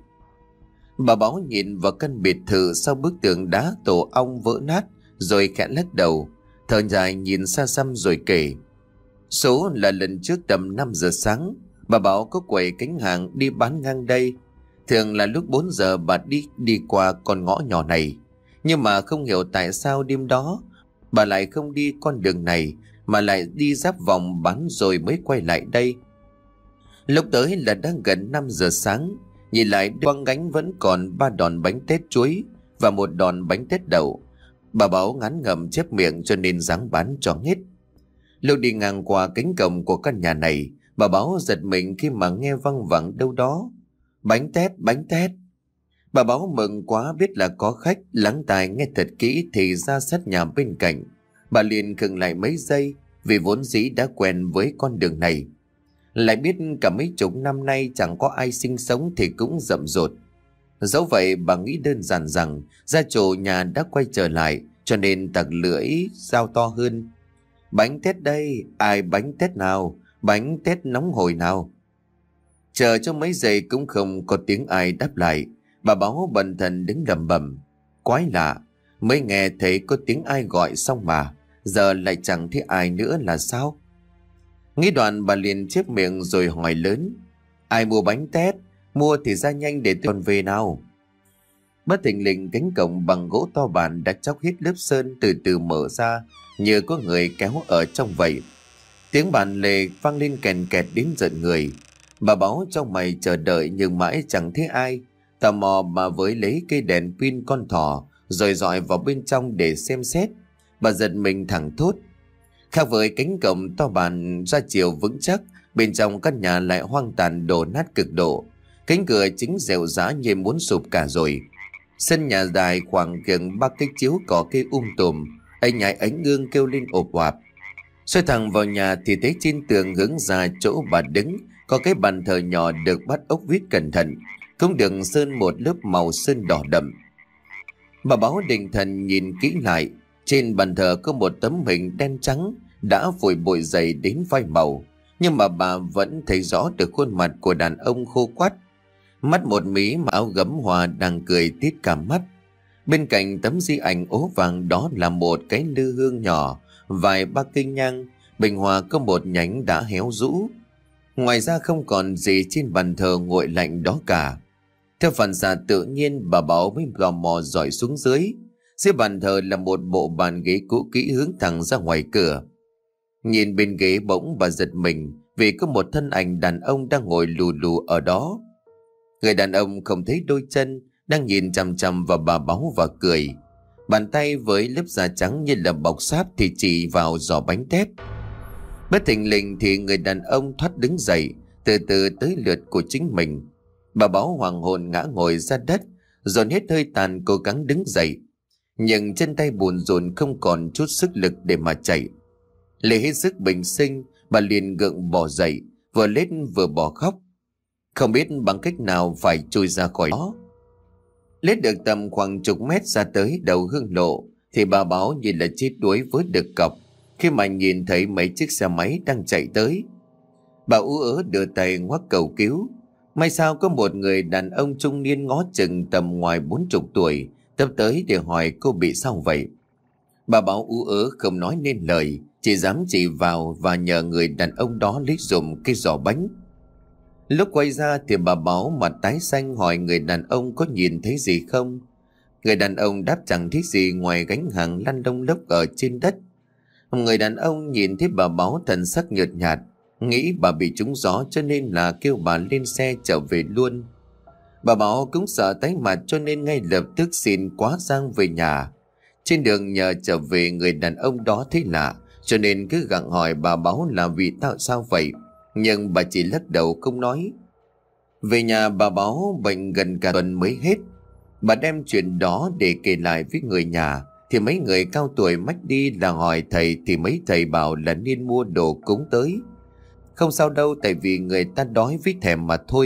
Bà Báu nhìn vào căn biệt thự sau bức tường đá tổ ong vỡ nát rồi khẽ lắc đầu, thở dài nhìn xa xăm rồi kể. Số là lần trước tầm năm giờ sáng, bà Bảo có quầy cánh hàng đi bán ngang đây. Thường là lúc bốn giờ bà đi đi qua con ngõ nhỏ này. Nhưng mà không hiểu tại sao đêm đó bà lại không đi con đường này mà lại đi giáp vòng bán rồi mới quay lại đây. Lúc tới là đang gần năm giờ sáng, nhìn lại quăng gánh vẫn còn ba đòn bánh tét chuối và một đòn bánh tét đậu. Bà Bảo ngán ngẩm chép miệng cho nên ráng bán cho hết. Lúc đi ngang qua cánh cổng của căn nhà này, bà Bảo giật mình khi mà nghe văng vẳng đâu đó: bánh tét, bánh tét. Bà Bảo mừng quá, biết là có khách, lắng tai nghe thật kỹ thì ra sát nhà bên cạnh. Bà liền khựng lại mấy giây vì vốn dĩ đã quen với con đường này. Lại biết cả mấy chục năm nay chẳng có ai sinh sống thì cũng rậm rột. Dẫu vậy bà nghĩ đơn giản rằng gia chủ nhà đã quay trở lại, cho nên tặc lưỡi giao to hơn: bánh tét đây, ai bánh tét nào, bánh tét nóng hổi nào. Chờ cho mấy giây cũng không có tiếng ai đáp lại. Bà Báo bần thần đứng lẩm bẩm: quái lạ, mới nghe thấy có tiếng ai gọi xong mà giờ lại chẳng thấy ai nữa là sao? Nghĩ đoạn bà liền chép miệng rồi hỏi lớn: ai mua bánh tét? Mua thì ra nhanh để tôi còn về nào. Bất thình lình cánh cổng bằng gỗ to bản đã chóc hết lớp sơn từ từ mở ra, như có người kéo ở trong vậy. Tiếng bàn lề vang lên kèn kẹt đến giận người. Bà Báo trong mày chờ đợi nhưng mãi chẳng thấy ai. Tò mò bà với lấy cây đèn pin con thỏ rồi dọi vào bên trong để xem xét. Bà giật mình thẳng thốt. Khác với cánh cổng to bản ra chiều vững chắc, bên trong căn nhà lại hoang tàn đổ nát cực độ. Cánh cửa chính dẻo dã như muốn sụp cả rồi. Sân nhà dài khoảng gần ba cây chiếu cỏ cây um tùm, anh nhái ánh gương kêu lên ộp oạp. Xoay thẳng vào nhà thì thấy trên tường hướng ra chỗ bà đứng có cái bàn thờ nhỏ được bắt ốc vít cẩn thận, cũng được sơn một lớp màu sơn đỏ đậm. Bà Báo định thần nhìn kỹ lại, trên bàn thờ có một tấm hình đen trắng đã phủi bụi dày đến vai màu, nhưng mà bà vẫn thấy rõ được khuôn mặt của đàn ông khô quắt, mắt một mí mà áo gấm hoa đang cười tít cả mắt. Bên cạnh tấm di ảnh ố vàng đó là một cái lư hương nhỏ, vài ba cây nhang, bình hoa có một nhánh đã héo rũ. Ngoài ra không còn gì trên bàn thờ nguội lạnh đó cả. Theo phản xạ tự nhiên, bà Bảo mới gò mò dọi xuống dưới. Dưới bàn thờ là một bộ bàn ghế cũ kỹ hướng thẳng ra ngoài cửa. Nhìn bên ghế bỗng bà giật mình vì có một thân ảnh đàn ông đang ngồi lù lù ở đó. Người đàn ông không thấy đôi chân, đang nhìn chằm chằm vào bà Báo và cười. Bàn tay với lớp da trắng như là bọc sáp thì chỉ vào giò bánh tét. Bất thình lình thì người đàn ông thoát đứng dậy, từ từ tới lượt của chính mình. Bà Báo hoàng hồn ngã ngồi ra đất, dồn hết hơi tàn cố gắng đứng dậy. Nhưng chân tay buồn rộn không còn chút sức lực để mà chạy. Lấy hết sức bình sinh, Bà liền gượng bò dậy, vừa lết vừa bò khóc, không biết bằng cách nào phải trôi ra khỏi đó. Lết được tầm khoảng chục mét ra tới đầu hương lộ thì bà báo như là chết đuối với được cọc khi mà nhìn thấy mấy chiếc xe máy đang chạy tới. Bà ú ớ đưa tay ngoắc cầu cứu. May sao có một người đàn ông trung niên ngó chừng tầm ngoài bốn chục tuổi tấp tới để hỏi cô bị sao vậy. Bà báo ú ớ không nói nên lời, chỉ dám chỉ vào và nhờ người đàn ông đó lấy dùm cái giỏ bánh. Lúc quay ra thì bà báo mặt tái xanh hỏi người đàn ông có nhìn thấy gì không. Người đàn ông đáp chẳng thấy gì ngoài gánh hàng lăn lông lốc ở trên đất. Người đàn ông nhìn thấy bà báo thần sắc nhợt nhạt, nghĩ bà bị trúng gió cho nên là kêu bà lên xe trở về luôn. Bà báo cũng sợ tái mặt cho nên ngay lập tức xin quá giang về nhà. Trên đường nhờ trở về, người đàn ông đó thấy lạ cho nên cứ gặng hỏi bà báo là vì tạo sao vậy, nhưng bà chỉ lắc đầu không nói. Về nhà bà báo bệnh gần cả tuần mới hết. Bà đem chuyện đó để kể lại với người nhà thì mấy người cao tuổi mách đi là hỏi thầy thì mấy thầy bảo là nên mua đồ cúng tới. Không sao đâu, tại vì người ta đói với thèm mà thôi.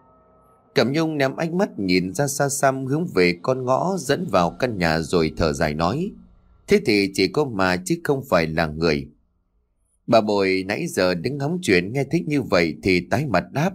Cẩm Nhung ném ánh mắt nhìn ra xa xăm hướng về con ngõ dẫn vào căn nhà rồi thở dài nói: Thế thì chỉ có ma chứ không phải là người. Bà Bồi nãy giờ đứng hóng chuyện nghe thích như vậy thì tái mặt đáp: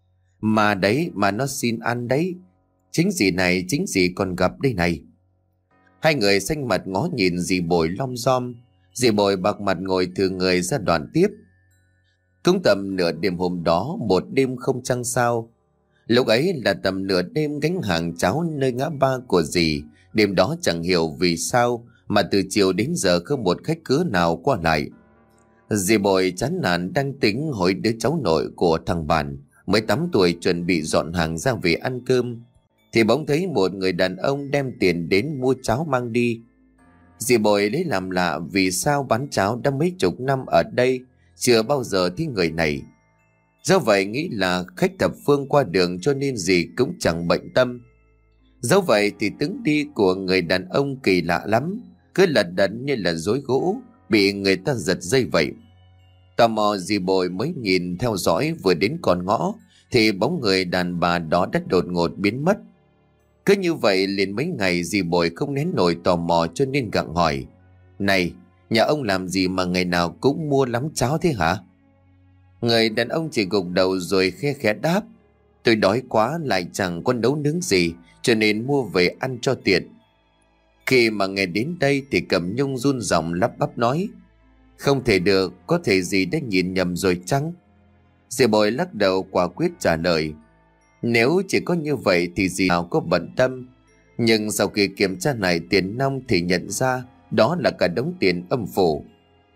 Mà đấy, mà nó xin ăn đấy. Chính dì này, chính dì còn gặp đây này. Hai người xanh mặt ngó nhìn dì Bồi lom rom. Dì Bồi bạc mặt ngồi thừa người ra đoạn tiếp: Cũng tầm nửa đêm hôm đó, một đêm không trăng sao. Lúc ấy là tầm nửa đêm gánh hàng cháo nơi ngã ba của dì. Đêm đó chẳng hiểu vì sao mà từ chiều đến giờ không một khách cứ nào qua lại. Dì Bồi chán nản đang tính hỏi đứa cháu nội của thằng Bàn mới tám tuổi chuẩn bị dọn hàng ra về ăn cơm thì bỗng thấy một người đàn ông đem tiền đến mua cháo mang đi. Dì Bồi lấy làm lạ vì sao bán cháo đã mấy chục năm ở đây chưa bao giờ thấy người này. Do vậy nghĩ là khách thập phương qua đường cho nên dì cũng chẳng bệnh tâm. Dẫu vậy thì tướng đi của người đàn ông kỳ lạ lắm, cứ lật đật như là rối gỗ bị người ta giật dây vậy. Tò mò dì Bồi mới nhìn theo dõi, vừa đến con ngõ thì bóng người đàn bà đó đã đột ngột biến mất. Cứ như vậy liền mấy ngày dì Bồi không nén nổi tò mò cho nên gặng hỏi: Này, nhà ông làm gì mà ngày nào cũng mua lắm cháo thế hả? Người đàn ông chỉ gục đầu rồi khe khẽ đáp: Tôi đói quá lại chẳng có nấu nướng gì cho nên mua về ăn cho tiện. Khi mà nghe đến đây thì Cẩm Nhung run giọng lắp bắp nói: Không thể được, có thể dì đã nhìn nhầm rồi chăng? Dì Bồi lắc đầu quả quyết trả lời: Nếu chỉ có như vậy thì dì nào có bận tâm. Nhưng sau khi kiểm tra lại tiền nong thì nhận ra đó là cả đống tiền âm phủ.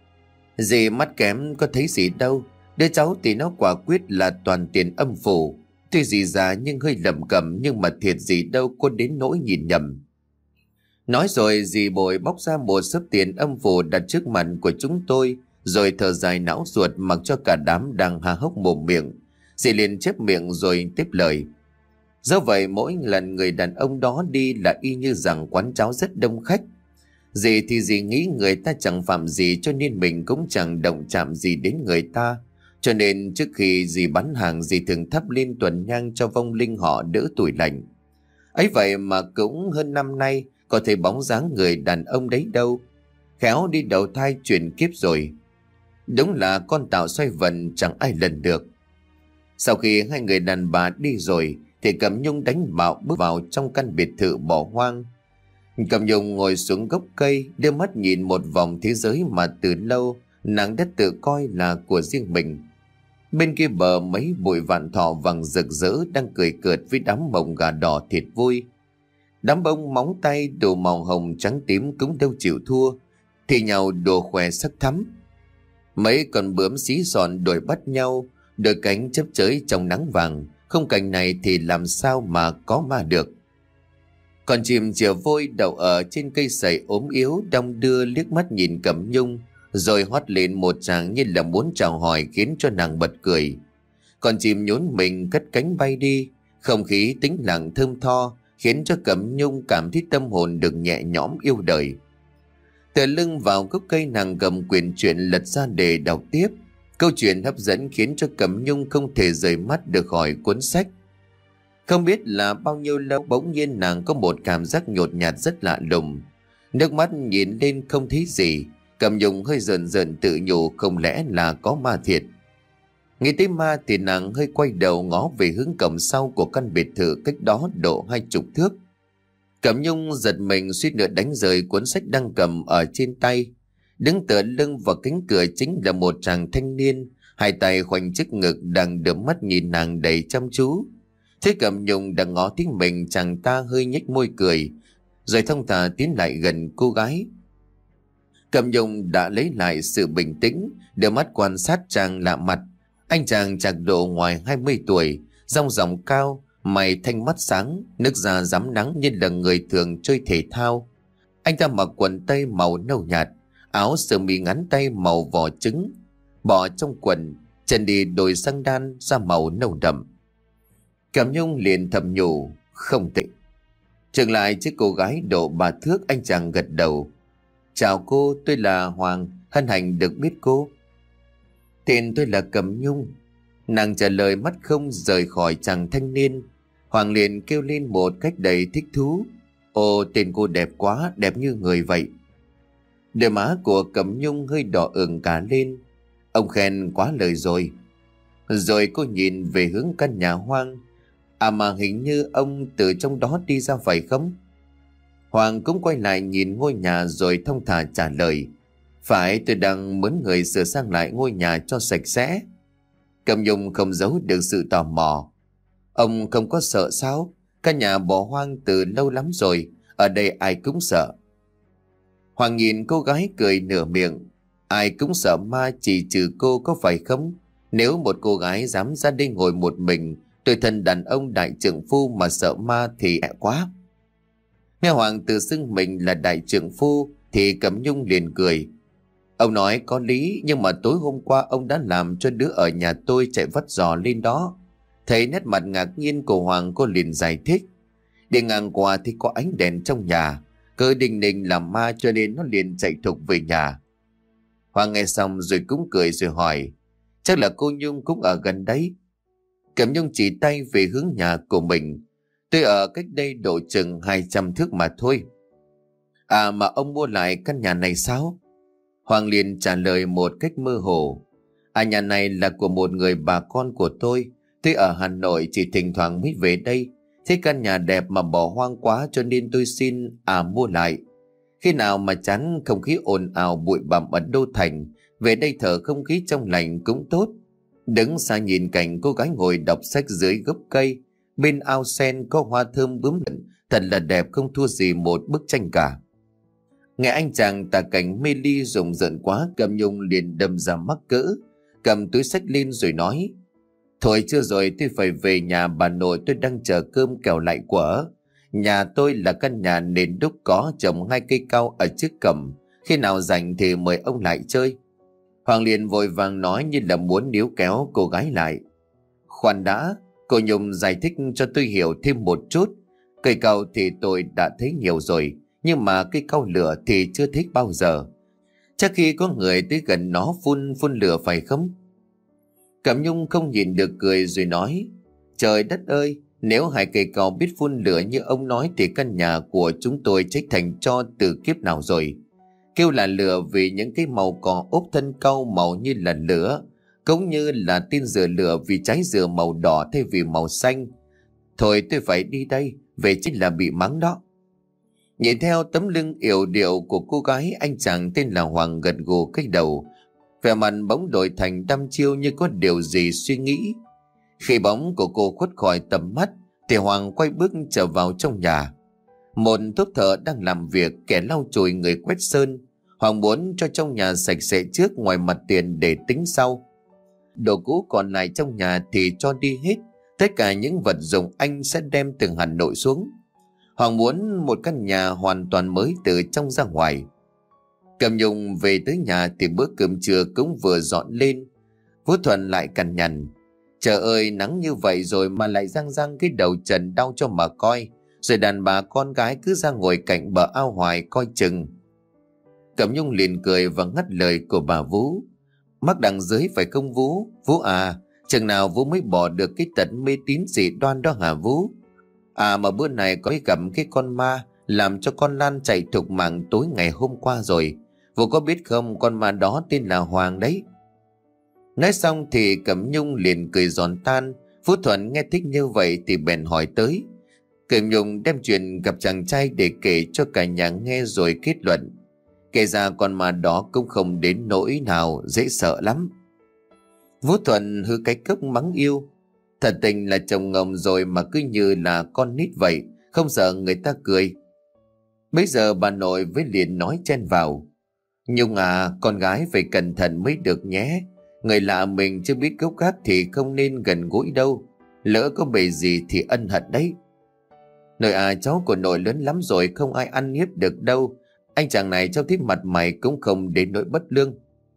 Dì mắt kém có thấy gì đâu, đứa cháu thì nó quả quyết là toàn tiền âm phủ. Tuy dì già nhưng hơi lầm cầm, nhưng mà thiệt gì đâu có đến nỗi nhìn nhầm. Nói rồi dì Bồi bóc ra một xấp tiền âm phủ đặt trước mặt của chúng tôi, rồi thở dài não ruột mặc cho cả đám đang há hốc mồm miệng. Dì liền chép miệng rồi tiếp lời: Do vậy mỗi lần người đàn ông đó đi là y như rằng quán cháo rất đông khách. Dì thì dì nghĩ người ta chẳng phạm gì cho nên mình cũng chẳng động chạm gì đến người ta. Cho nên trước khi dì bán hàng, dì thường thắp lên tuần nhang cho vong linh họ đỡ tủi lạnh. Ấy vậy mà cũng hơn năm nay có thấy bóng dáng người đàn ông đấy đâu. Khéo đi đầu thai chuyển kiếp rồi. Đúng là con tàu xoay vần chẳng ai lần được. Sau khi hai người đàn bà đi rồi thì Cẩm Nhung đánh bạo bước vào trong căn biệt thự bỏ hoang. Cẩm Nhung ngồi xuống gốc cây, đưa mắt nhìn một vòng thế giới mà từ lâu nàng đã tự coi là của riêng mình. Bên kia bờ mấy bụi vạn thọ vàng rực rỡ đang cười cợt với đám mồng gà đỏ thịt vui. Đám bông móng tay đồ màu hồng trắng tím cũng đâu chịu thua, thì nhau đồ khoe sắc thắm. Mấy con bướm xí giòn đuổi bắt nhau, đôi cánh chớp chới trong nắng vàng. Không cảnh này thì làm sao mà có ma được. Con chim chìa vôi đậu ở trên cây sậy ốm yếu đong đưa liếc mắt nhìn Cẩm Nhung, rồi hót lên một tràng như là muốn chào hỏi, khiến cho nàng bật cười. Con chim nhún mình cất cánh bay đi, không khí tĩnh lặng thơm tho khiến cho Cẩm Nhung cảm thấy tâm hồn được nhẹ nhõm yêu đời. Tựa lưng vào gốc cây, nàng cầm quyển truyện lật ra để đọc tiếp. Câu chuyện hấp dẫn khiến cho Cẩm Nhung không thể rời mắt được khỏi cuốn sách. Không biết là bao nhiêu lâu, bỗng nhiên nàng có một cảm giác nhột nhạt rất lạ lùng. Nước mắt nhìn lên không thấy gì. Cẩm Nhung hơi rờn rợn tự nhủ không lẽ là có ma thiệt. Nghĩ tới ma thì nàng hơi quay đầu ngó về hướng cổng sau của căn biệt thự cách đó độ hai chục thước. Cẩm Nhung giật mình suýt nữa đánh rơi cuốn sách đang cầm ở trên tay. Đứng tựa lưng vào cánh cửa chính là một chàng thanh niên, hai tay khoanh trước ngực đang đưa mắt nhìn nàng đầy chăm chú. Thế Cẩm Nhung đang ngó tiếng mình, chàng ta hơi nhếch môi cười, rồi thông thả tiến lại gần cô gái. Cẩm Nhung đã lấy lại sự bình tĩnh, đưa mắt quan sát chàng lạ mặt. Anh chàng chạc độ ngoài hai mươi tuổi, rong ròng cao, mày thanh mắt sáng, nước da rám nắng như là người thường chơi thể thao. Anh ta mặc quần tây màu nâu nhạt, áo sơ mi ngắn tay màu vỏ trứng, bò trong quần, chân đi đôi xăng đan da màu nâu đậm. Cẩm Nhung liền thầm nhủ, không tệ. Trở lại chiếc cô gái độ ba thước, anh chàng gật đầu. Chào cô, tôi là Hoàng, hân hạnh được biết cô. Tên tôi là Cẩm Nhung. Nàng trả lời mắt không rời khỏi chàng thanh niên. Hoàng liền kêu lên một cách đầy thích thú. Ồ, tên cô đẹp quá, đẹp như người vậy. Đôi má của Cẩm Nhung hơi đỏ ửng cả lên. Ông khen quá lời rồi. Rồi cô nhìn về hướng căn nhà hoang. À mà hình như ông từ trong đó đi ra phải không? Hoàng cũng quay lại nhìn ngôi nhà rồi thông thả trả lời. Phải, tôi đang muốn người sửa sang lại ngôi nhà cho sạch sẽ. Cẩm Nhung không giấu được sự tò mò. Ông không có sợ sao? Căn nhà bỏ hoang từ lâu lắm rồi, ở đây ai cũng sợ. Hoàng nhìn cô gái cười nửa miệng. Ai cũng sợ ma chỉ trừ cô có phải không? Nếu một cô gái dám ra đây ngồi một mình, tôi thân đàn ông đại trượng phu mà sợ ma thì ẹ quá. Nghe Hoàng tự xưng mình là đại trượng phu thì Cẩm Nhung liền cười. Ông nói có lý, nhưng mà tối hôm qua ông đã làm cho đứa ở nhà tôi chạy vắt giò lên đó. Thấy nét mặt ngạc nhiên của Hoàng, cô liền giải thích. Đi ngang qua thì có ánh đèn trong nhà, cơ đình đình làm ma cho nên nó liền chạy thục về nhà. Hoàng nghe xong rồi cũng cười rồi hỏi, chắc là cô Nhung cũng ở gần đấy. Cẩm Nhung chỉ tay về hướng nhà của mình. Tôi ở cách đây độ chừng hai trăm thước mà thôi. À mà ông mua lại căn nhà này sao? Hoàng liền trả lời một cách mơ hồ. À, nhà này là của một người bà con của tôi. Tôi ở Hà Nội chỉ thỉnh thoảng mới về đây. Thế căn nhà đẹp mà bỏ hoang quá cho nên tôi xin à mua lại. Khi nào mà chán không khí ồn ào bụi bặm ở đô thành, về đây thở không khí trong lành cũng tốt. Đứng xa nhìn cảnh cô gái ngồi đọc sách dưới gốc cây, bên ao sen có hoa thơm bướm lượn, thật là đẹp không thua gì một bức tranh cả. Nghe anh chàng tả cảnh mê ly rùng rợn quá, Cẩm Nhung liền đâm ra mắc cỡ, cầm túi sách lên rồi nói. Thôi chưa rồi, tôi phải về nhà bà nội, tôi đang chờ cơm kèo lại quở. Nhà tôi là căn nhà nền đúc có trồng hai cây cao ở trước cổng, khi nào rảnh thì mời ông lại chơi. Hoàng liền vội vàng nói như là muốn níu kéo cô gái lại. Khoan đã, cô Nhung giải thích cho tôi hiểu thêm một chút. Cây cao thì tôi đã thấy nhiều rồi, nhưng mà cây cao lửa thì chưa thấy bao giờ. Chắc khi có người tới gần nó phun phun lửa phải không? Cẩm Nhung không nhìn được cười rồi nói. Trời đất ơi, nếu hai cây cao biết phun lửa như ông nói thì căn nhà của chúng tôi cháy thành tro từ kiếp nào rồi. Kêu là lửa vì những cái màu cỏ ốp thân cau màu như là lửa, cũng như là tên dừa lửa vì trái dừa màu đỏ thay vì màu xanh. Thôi tôi phải đi đây, về chính là bị mắng đó. Nhìn theo tấm lưng yểu điệu của cô gái, anh chàng tên là Hoàng gật gù cái đầu, vẻ mặt bỗng đổi thành đăm chiêu như có điều gì suy nghĩ. Khi bóng của cô khuất khỏi tầm mắt thì Hoàng quay bước trở vào trong nhà. Một thuốc thợ đang làm việc, kẻ lau chùi người quét sơn. Hoàng muốn cho trong nhà sạch sẽ trước, ngoài mặt tiền để tính sau. Đồ cũ còn lại trong nhà thì cho đi hết. Tất cả những vật dụng anh sẽ đem từ Hà Nội xuống. Hoàng muốn một căn nhà hoàn toàn mới từ trong ra ngoài. Cẩm Nhung về tới nhà thì bữa cơm trưa cũng vừa dọn lên. Vũ Thuận lại cằn nhằn. Trời ơi, nắng như vậy rồi mà lại răng răng cái đầu trần đau cho mà coi. Rồi đàn bà con gái cứ ra ngồi cạnh bờ ao hoài coi chừng. Cẩm Nhung liền cười và ngắt lời của bà Vũ. mắc đằng dưới phải không Vũ? Vũ à, chừng nào Vũ mới bỏ được cái tật mê tín dị đoan đó hả Vũ? À mà bữa này có gặp cái con ma làm cho con Lan chạy thục mạng tối ngày hôm qua rồi. Vũ có biết không, con ma đó tên là Hoàng đấy. Nói xong thì Cẩm Nhung liền cười giòn tan. Phú Thuận nghe thích như vậy thì bèn hỏi tới. Cẩm Nhung đem chuyện gặp chàng trai để kể cho cả nhà nghe rồi kết luận. Kể ra con ma đó cũng không đến nỗi nào, dễ sợ lắm. Vũ Thuận hư cái cốc mắng yêu. Thật tình là chồng ngồng rồi mà cứ như là con nít vậy, không sợ người ta cười. Bây giờ bà nội với liền nói chen vào. Nhung à, con gái phải cẩn thận mới được nhé. Người lạ mình chưa biết gốc gác thì không nên gần gũi đâu. Lỡ có bề gì thì ân hận đấy. Nội à, cháu của nội lớn lắm rồi, không ai ăn hiếp được đâu. Anh chàng này cháu thích mặt mày cũng không đến nỗi bất lương.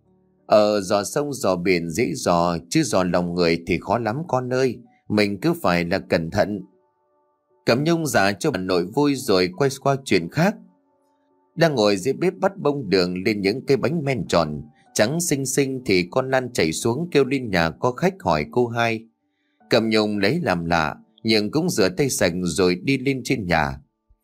Ờ, dò sông dò biển dễ dò, chứ dò lòng người thì khó lắm con ơi. Mình cứ phải là cẩn thận. Cẩm Nhung giả cho bà nội vui rồi quay qua chuyện khác. Đang ngồi dưới bếp bắt bông đường lên những cái bánh men tròn trắng xinh xinh thì con Lan chạy xuống kêu lên nhà có khách hỏi cô hai. Cẩm Nhung lấy làm lạ nhưng cũng rửa tay sạch rồi đi lên trên nhà.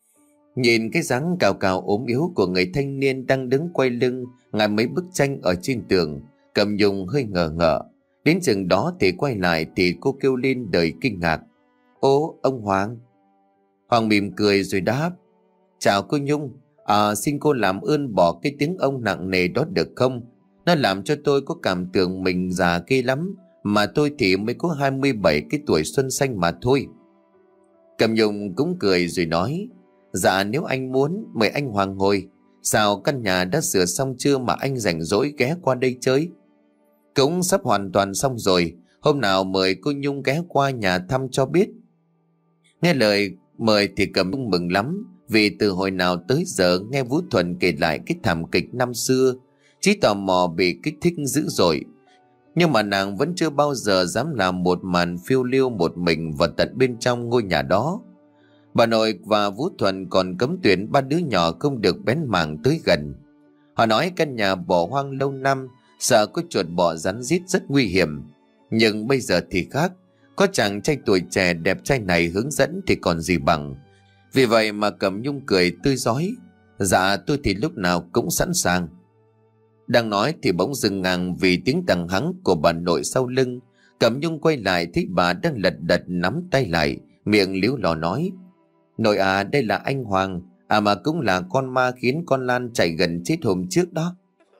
Nhìn cái dáng cào cào ốm yếu của người thanh niên đang đứng quay lưng ngài mấy bức tranh ở trên tường, Cẩm Nhung hơi ngờ ngợ. Đến chừng đó thì quay lại thì cô kêu lên đầy kinh ngạc. Ô, ông Hoàng. Hoàng mỉm cười rồi đáp. Chào cô Nhung, à, xin cô làm ơn bỏ cái tiếng ông nặng nề đó được không? Nó làm cho tôi có cảm tưởng mình già ghê lắm, mà tôi thì mới có hai mươi bảy cái tuổi xuân xanh mà thôi. Cẩm Nhung cũng cười rồi nói. Dạ nếu anh muốn mời anh Hoàng ngồi. Sao căn nhà đã sửa xong chưa mà anh rảnh rỗi ghé qua đây chơi? Cũng sắp hoàn toàn xong rồi. Hôm nào mời cô Nhung ghé qua nhà thăm cho biết. Nghe lời mời thì Cẩm Nhung mừng lắm. Vì từ hồi nào tới giờ nghe Vũ Thuận kể lại cái thảm kịch năm xưa, trí tò mò bị kích thích dữ dội. Nhưng mà nàng vẫn chưa bao giờ dám làm một màn phiêu lưu một mình vào tận bên trong ngôi nhà đó. Bà nội và Vũ Thuận còn cấm tuyển ba đứa nhỏ không được bén mảng tới gần. Họ nói căn nhà bỏ hoang lâu năm, sợ có chuột bọ rắn rít rất nguy hiểm. Nhưng bây giờ thì khác, có chàng trai tuổi trẻ đẹp trai này hướng dẫn thì còn gì bằng. Vì vậy mà Cẩm Nhung cười tươi rói. Dạ tôi thì lúc nào cũng sẵn sàng. Đang nói thì bỗng dừng ngang vì tiếng đằng hắng của bà nội sau lưng. Cẩm Nhung quay lại thấy bà đang lật đật nắm tay lại, miệng líu lò nói. Nội à, đây là anh Hoàng, à mà cũng là con ma khiến con Lan chạy gần chết hôm trước đó.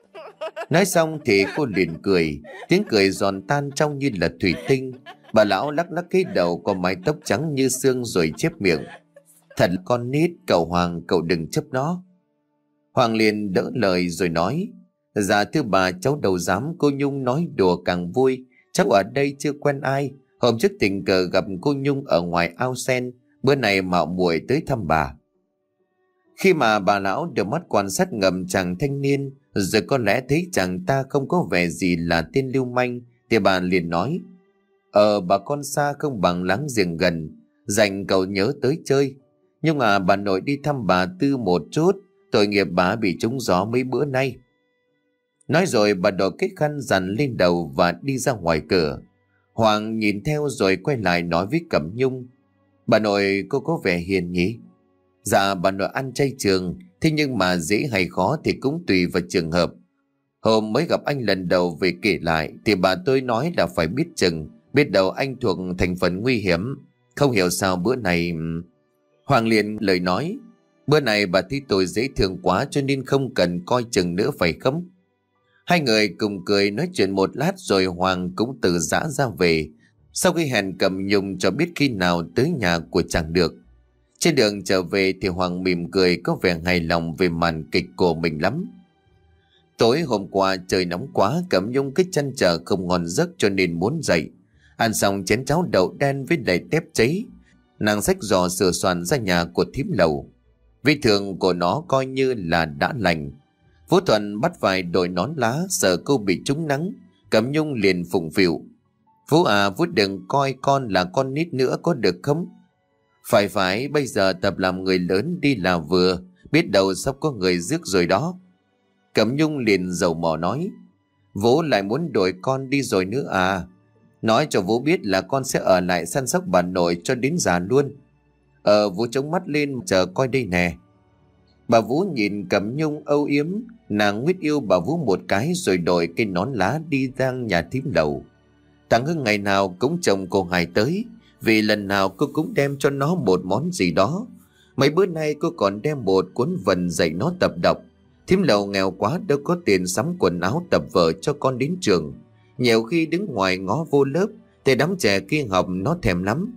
Nói xong thì cô liền cười, tiếng cười giòn tan trong như là thủy tinh. Bà lão lắc lắc cái đầu có mái tóc trắng như xương rồi chép miệng. Thật con nít, cậu Hoàng, cậu đừng chấp nó. Hoàng liền đỡ lời rồi nói. Dạ thưa bà, cháu đâu dám, cô Nhung nói đùa càng vui. Cháu ở đây chưa quen ai. Hôm trước tình cờ gặp cô Nhung ở ngoài ao sen, bữa này mạo muội tới thăm bà. Khi mà bà lão đưa mắt quan sát ngầm chàng thanh niên, rồi có lẽ thấy chàng ta không có vẻ gì là tên lưu manh, thì bà liền nói. Ờ, bà con xa không bằng láng giềng gần, dành cậu nhớ tới chơi. Nhưng mà bà nội đi thăm bà Tư một chút, tội nghiệp bà bị trúng gió mấy bữa nay. Nói rồi bà đổ cái khăn dằn lên đầu và đi ra ngoài cửa. Hoàng nhìn theo rồi quay lại nói với Cẩm Nhung. Bà nội cô có vẻ hiền nhỉ? Dạ bà nội ăn chay trường, thế nhưng mà dễ hay khó thì cũng tùy vào trường hợp. Hôm mới gặp anh lần đầu về kể lại thì bà tôi nói là phải biết chừng, biết đâu anh thuộc thành phần nguy hiểm. Không hiểu sao bữa này... Hoàng liền lời nói. Bữa này bà thấy tôi dễ thương quá cho nên không cần coi chừng nữa phải không? Hai người cùng cười nói chuyện một lát rồi Hoàng cũng từ giã ra về. Sau khi hẹn Cẩm Nhung cho biết khi nào tới nhà của chàng được. Trên đường trở về thì Hoàng mỉm cười có vẻ hài lòng về màn kịch của mình lắm. Tối hôm qua trời nóng quá, Cẩm Nhung cứ chăn trở không ngon giấc cho nên muốn dậy. Ăn xong chén cháo đậu đen với đầy tép cháy, nàng xách giò sửa soạn ra nhà của thím Lầu. Vết thương của nó coi như là đã lành. Vũ Thuận bắt vài đội nón lá, sợ cô bị trúng nắng. Cẩm Nhung liền phụng phịu. Vũ à, Vũ đừng coi con là con nít nữa có được không? Phải phải, bây giờ tập làm người lớn đi là vừa, biết đâu sắp có người rước rồi đó. Cẩm Nhung liền dầu mỏ nói. Vũ lại muốn đổi con đi rồi nữa à? Nói cho Vũ biết là con sẽ ở lại săn sóc bà nội cho đến già luôn. Ờ, Vũ chống mắt lên chờ coi đây nè. Bà Vũ nhìn Cẩm Nhung âu yếm, nàng nguyết yêu bà Vũ một cái rồi đổi cây nón lá đi sang nhà thím Lầu. Thằng Hưng ngày nào cũng chồng cô Hải tới, vì lần nào cô cũng đem cho nó một món gì đó. Mấy bữa nay cô còn đem một cuốn vần dạy nó tập đọc. Thím Lầu nghèo quá đâu có tiền sắm quần áo tập vở cho con đến trường. Nhiều khi đứng ngoài ngó vô lớp thì đám trẻ kia học nó thèm lắm.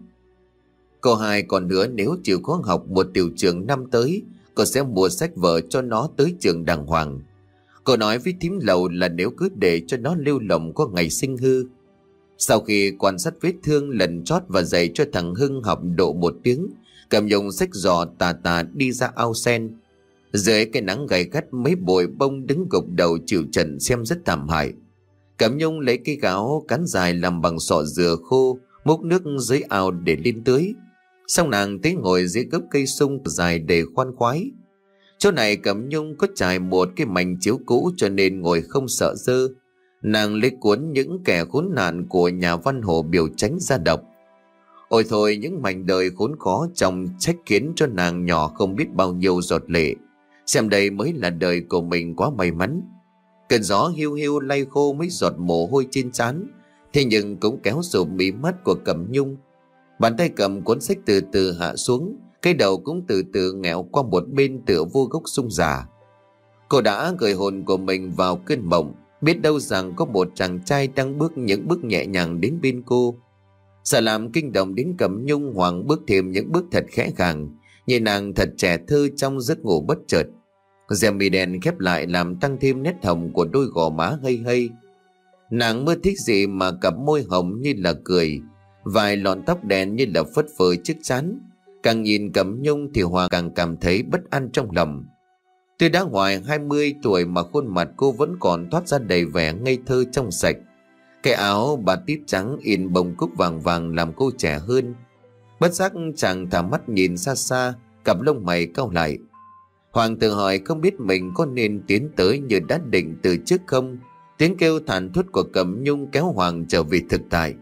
Cô Hai còn nữa, nếu chịu khó học một tiểu trường năm tới, cô sẽ mua sách vở cho nó tới trường đàng hoàng. Cô nói với thím Lầu là nếu cứ để cho nó lêu lỏng có ngày sinh hư. Sau khi quan sát vết thương lần chót và dạy cho thằng Hưng học độ một tiếng, Cẩm Nhung xách giò tà tà đi ra ao sen. Dưới cái nắng gay gắt, mấy bụi bông đứng gục đầu chịu trận xem rất thảm hại. Cẩm Nhung lấy cây gáo cán dài làm bằng sọ dừa khô, múc nước dưới ao để lên tưới. Xong nàng tới ngồi dưới gốc cây sung dài để khoan khoái. Chỗ này Cẩm Nhung có trải một cái mành chiếu cũ cho nên ngồi không sợ dơ. Nàng lấy cuốn những kẻ khốn nạn của nhà văn Hồ Biểu Chánh ra đọc. Ôi thôi, những mảnh đời khốn khó trong trách khiến cho nàng nhỏ không biết bao nhiêu giọt lệ. Xem đây mới là đời của mình quá may mắn. Cơn gió hiu hiu lay khô mấy giọt mồ hôi trên trán, thế nhưng cũng kéo sụp mí mắt của Cẩm Nhung. Bàn tay cầm cuốn sách từ từ hạ xuống, cái đầu cũng từ từ nghẹo qua một bên tựa vô gốc sung già. Cô đã gửi hồn của mình vào cơn mộng, biết đâu rằng có một chàng trai đang bước những bước nhẹ nhàng đến bên cô. Sợ làm kinh động đến Cẩm Nhung, Hoàng bước thêm những bước thật khẽ khàng, nhìn nàng thật trẻ thơ trong giấc ngủ bất chợt. Rèm mì đèn khép lại làm tăng thêm nét hồng của đôi gò má hây hây. Nàng mơ thích gì mà cặp môi hồng như là cười, vài lọn tóc đen như là phất phơ trước trán. Càng nhìn Cẩm Nhung thì Hoàng càng cảm thấy bất an trong lòng. Tuy đã ngoài hai mươi tuổi mà khuôn mặt cô vẫn còn toát ra đầy vẻ ngây thơ trong sạch. Cái áo bà tít trắng in bông cúc vàng vàng làm cô trẻ hơn. Bất giác chàng thả mắt nhìn xa xa, cặp lông mày cau lại. Hoàng tự hỏi không biết mình có nên tiến tới như đã định từ trước không. Tiếng kêu thản thốt của Cẩm Nhung kéo Hoàng trở về thực tại.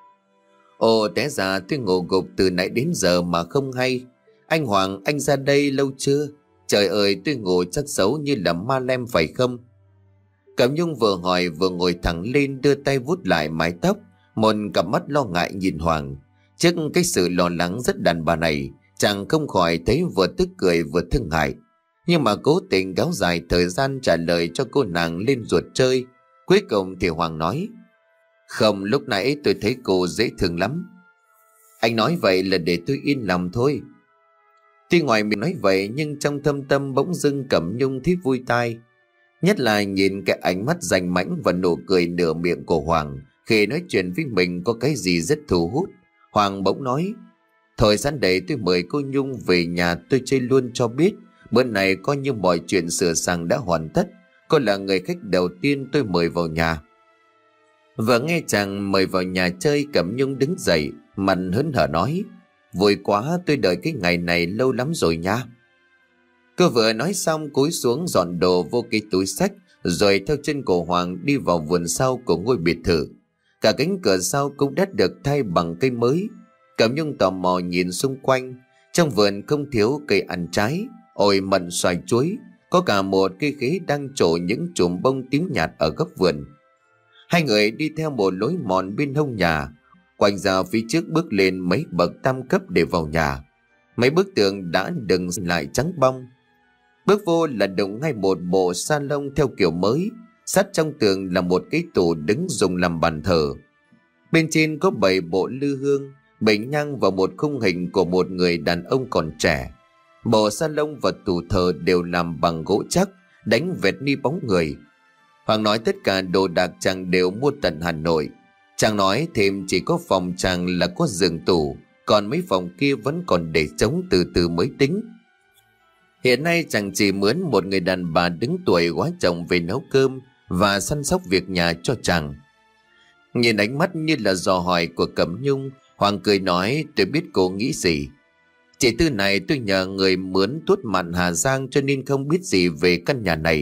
Ồ, té ra tôi ngủ gục từ nãy đến giờ mà không hay. Anh Hoàng, anh ra đây lâu chưa? Trời ơi, tôi ngủ chắc xấu như là ma lem phải không? Cẩm Nhung vừa hỏi vừa ngồi thẳng lên, đưa tay vuốt lại mái tóc, một cặp mắt lo ngại nhìn Hoàng. Trước cái sự lo lắng rất đàn bà này, chàng không khỏi thấy vừa tức cười vừa thương hại. Nhưng mà cố tình kéo dài thời gian trả lời cho cô nàng lên ruột chơi. Cuối cùng thì Hoàng nói: Không, lúc nãy tôi thấy cô dễ thương lắm. Anh nói vậy là để tôi yên lòng thôi. Tuy ngoài miệng nói vậy nhưng trong thâm tâm bỗng dưng Cẩm Nhung thấy vui tai. Nhất là nhìn cái ánh mắt rành mãnh và nụ cười nửa miệng của Hoàng khi nói chuyện với mình có cái gì rất thu hút. Hoàng bỗng nói: Thời gian đấy tôi mời cô Nhung về nhà tôi chơi luôn cho biết. Bữa này coi như mọi chuyện sửa sang đã hoàn tất. Cô là người khách đầu tiên tôi mời vào nhà. Vừa nghe chàng mời vào nhà chơi, Cẩm Nhung đứng dậy, mặt hớn hở nói: Vui quá, tôi đợi cái ngày này lâu lắm rồi nha. Cô vừa nói xong cúi xuống dọn đồ vô cái túi xách, rồi theo chân của Hoàng đi vào vườn sau của ngôi biệt thự. Cả cánh cửa sau cũng đã được thay bằng cây mới. Cẩm Nhung tò mò nhìn xung quanh. Trong vườn không thiếu cây ăn trái, ổi mận xoài chuối, có cả một cây khế đang trổ những chùm bông tím nhạt ở góc vườn. Hai người đi theo một lối mòn bên hông nhà, quanh ra phía trước bước lên mấy bậc tam cấp để vào nhà. Mấy bức tường đã đừng lại trắng bong. Bước vô là đụng ngay một bộ salon theo kiểu mới. Sát trong tường là một cái tủ đứng dùng làm bàn thờ. Bên trên có bảy bộ lư hương, bình nhang và một khung hình của một người đàn ông còn trẻ. Bộ salon và tủ thờ đều làm bằng gỗ chắc, đánh vẹt ni bóng người. Hoàng nói tất cả đồ đạc chàng đều mua tận Hà Nội. Chàng nói thêm chỉ có phòng chàng là có giường tủ, còn mấy phòng kia vẫn còn để trống, từ từ mới tính. Hiện nay chàng chỉ mướn một người đàn bà đứng tuổi góa chồng về nấu cơm và săn sóc việc nhà cho chàng. Nhìn ánh mắt như là dò hỏi của Cẩm Nhung, Hoàng cười nói: Tôi biết cô nghĩ gì. Chị Tư này tôi nhờ người mướn tuốt mạn Hà Giang cho nên không biết gì về căn nhà này.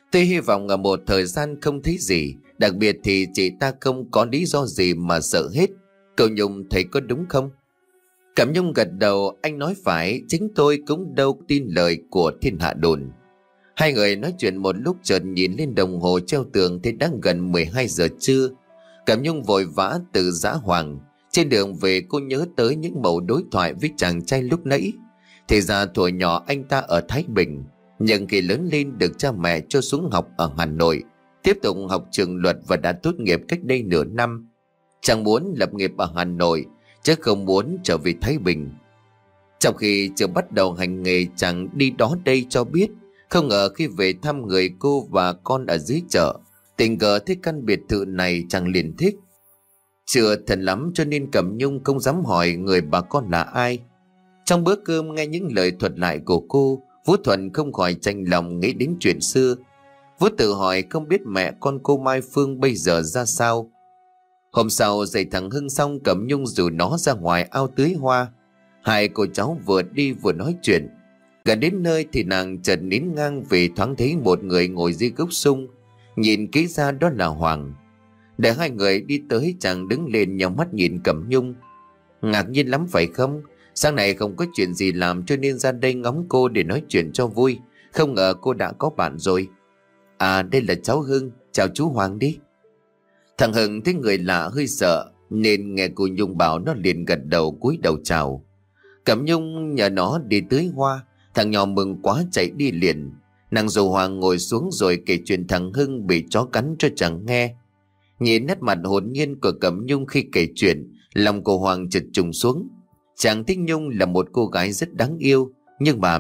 Tôi hy vọng ở một thời gian không thấy gì, đặc biệt thì chị ta không có lý do gì mà sợ hết. Cậu Nhung thấy có đúng không? Cẩm Nhung gật đầu, anh nói phải, chính tôi cũng đâu tin lời của thiên hạ đồn. Hai người nói chuyện một lúc, chợt nhìn lên đồng hồ treo tường thấy đã gần mười hai giờ trưa. Cẩm Nhung vội vã từ Dã Hoàng. Trên đường về cô nhớ tới những mẩu đối thoại với chàng trai lúc nãy. Thì ra thuở nhỏ anh ta ở Thái Bình, nhưng khi lớn lên được cha mẹ cho xuống học ở Hà Nội, tiếp tục học trường luật và đã tốt nghiệp cách đây nửa năm. Chàng muốn lập nghiệp ở Hà Nội, chứ không muốn trở về Thái Bình. Trong khi chưa bắt đầu hành nghề, chàng đi đó đây cho biết. Không ngờ khi về thăm người cô và con ở dưới chợ, tình cờ thấy căn biệt thự này, chàng liền thích. Chưa thân lắm cho nên Cẩm Nhung không dám hỏi người bà con là ai. Trong bữa cơm nghe những lời thuật lại của cô, Vũ Thuận không khỏi chạnh lòng nghĩ đến chuyện xưa. Vũ tự hỏi không biết mẹ con cô Mai Phương bây giờ ra sao. Hôm sau dậy thằng Hưng xong, Cẩm Nhung rủ nó ra ngoài ao tưới hoa. Hai cô cháu vừa đi vừa nói chuyện. Gần đến nơi thì nàng chợt nín ngang vì thoáng thấy một người ngồi dưới gốc sung. Nhìn kỹ ra đó là Hoàng. Để hai người đi tới, chàng đứng lên nhau mắt nhìn Cẩm Nhung. Ngạc nhiên lắm phải không? Sáng nay không có chuyện gì làm cho nên ra đây ngóng cô để nói chuyện cho vui. Không ngờ cô đã có bạn rồi. À, đây là cháu Hưng, chào chú Hoàng đi. Thằng Hưng thấy người lạ hơi sợ, nên nghe cô Nhung bảo nó liền gật đầu cúi đầu chào. Cẩm Nhung nhờ nó đi tưới hoa. Thằng nhỏ mừng quá chạy đi liền. Nàng dâu Hoàng ngồi xuống rồi kể chuyện thằng Hưng bị chó cắn cho chàng nghe. Nhìn nét mặt hồn nhiên của Cẩm Nhung khi kể chuyện, lòng của Hoàng chợt trùng xuống. Chàng thích Nhung là một cô gái rất đáng yêu, nhưng mà...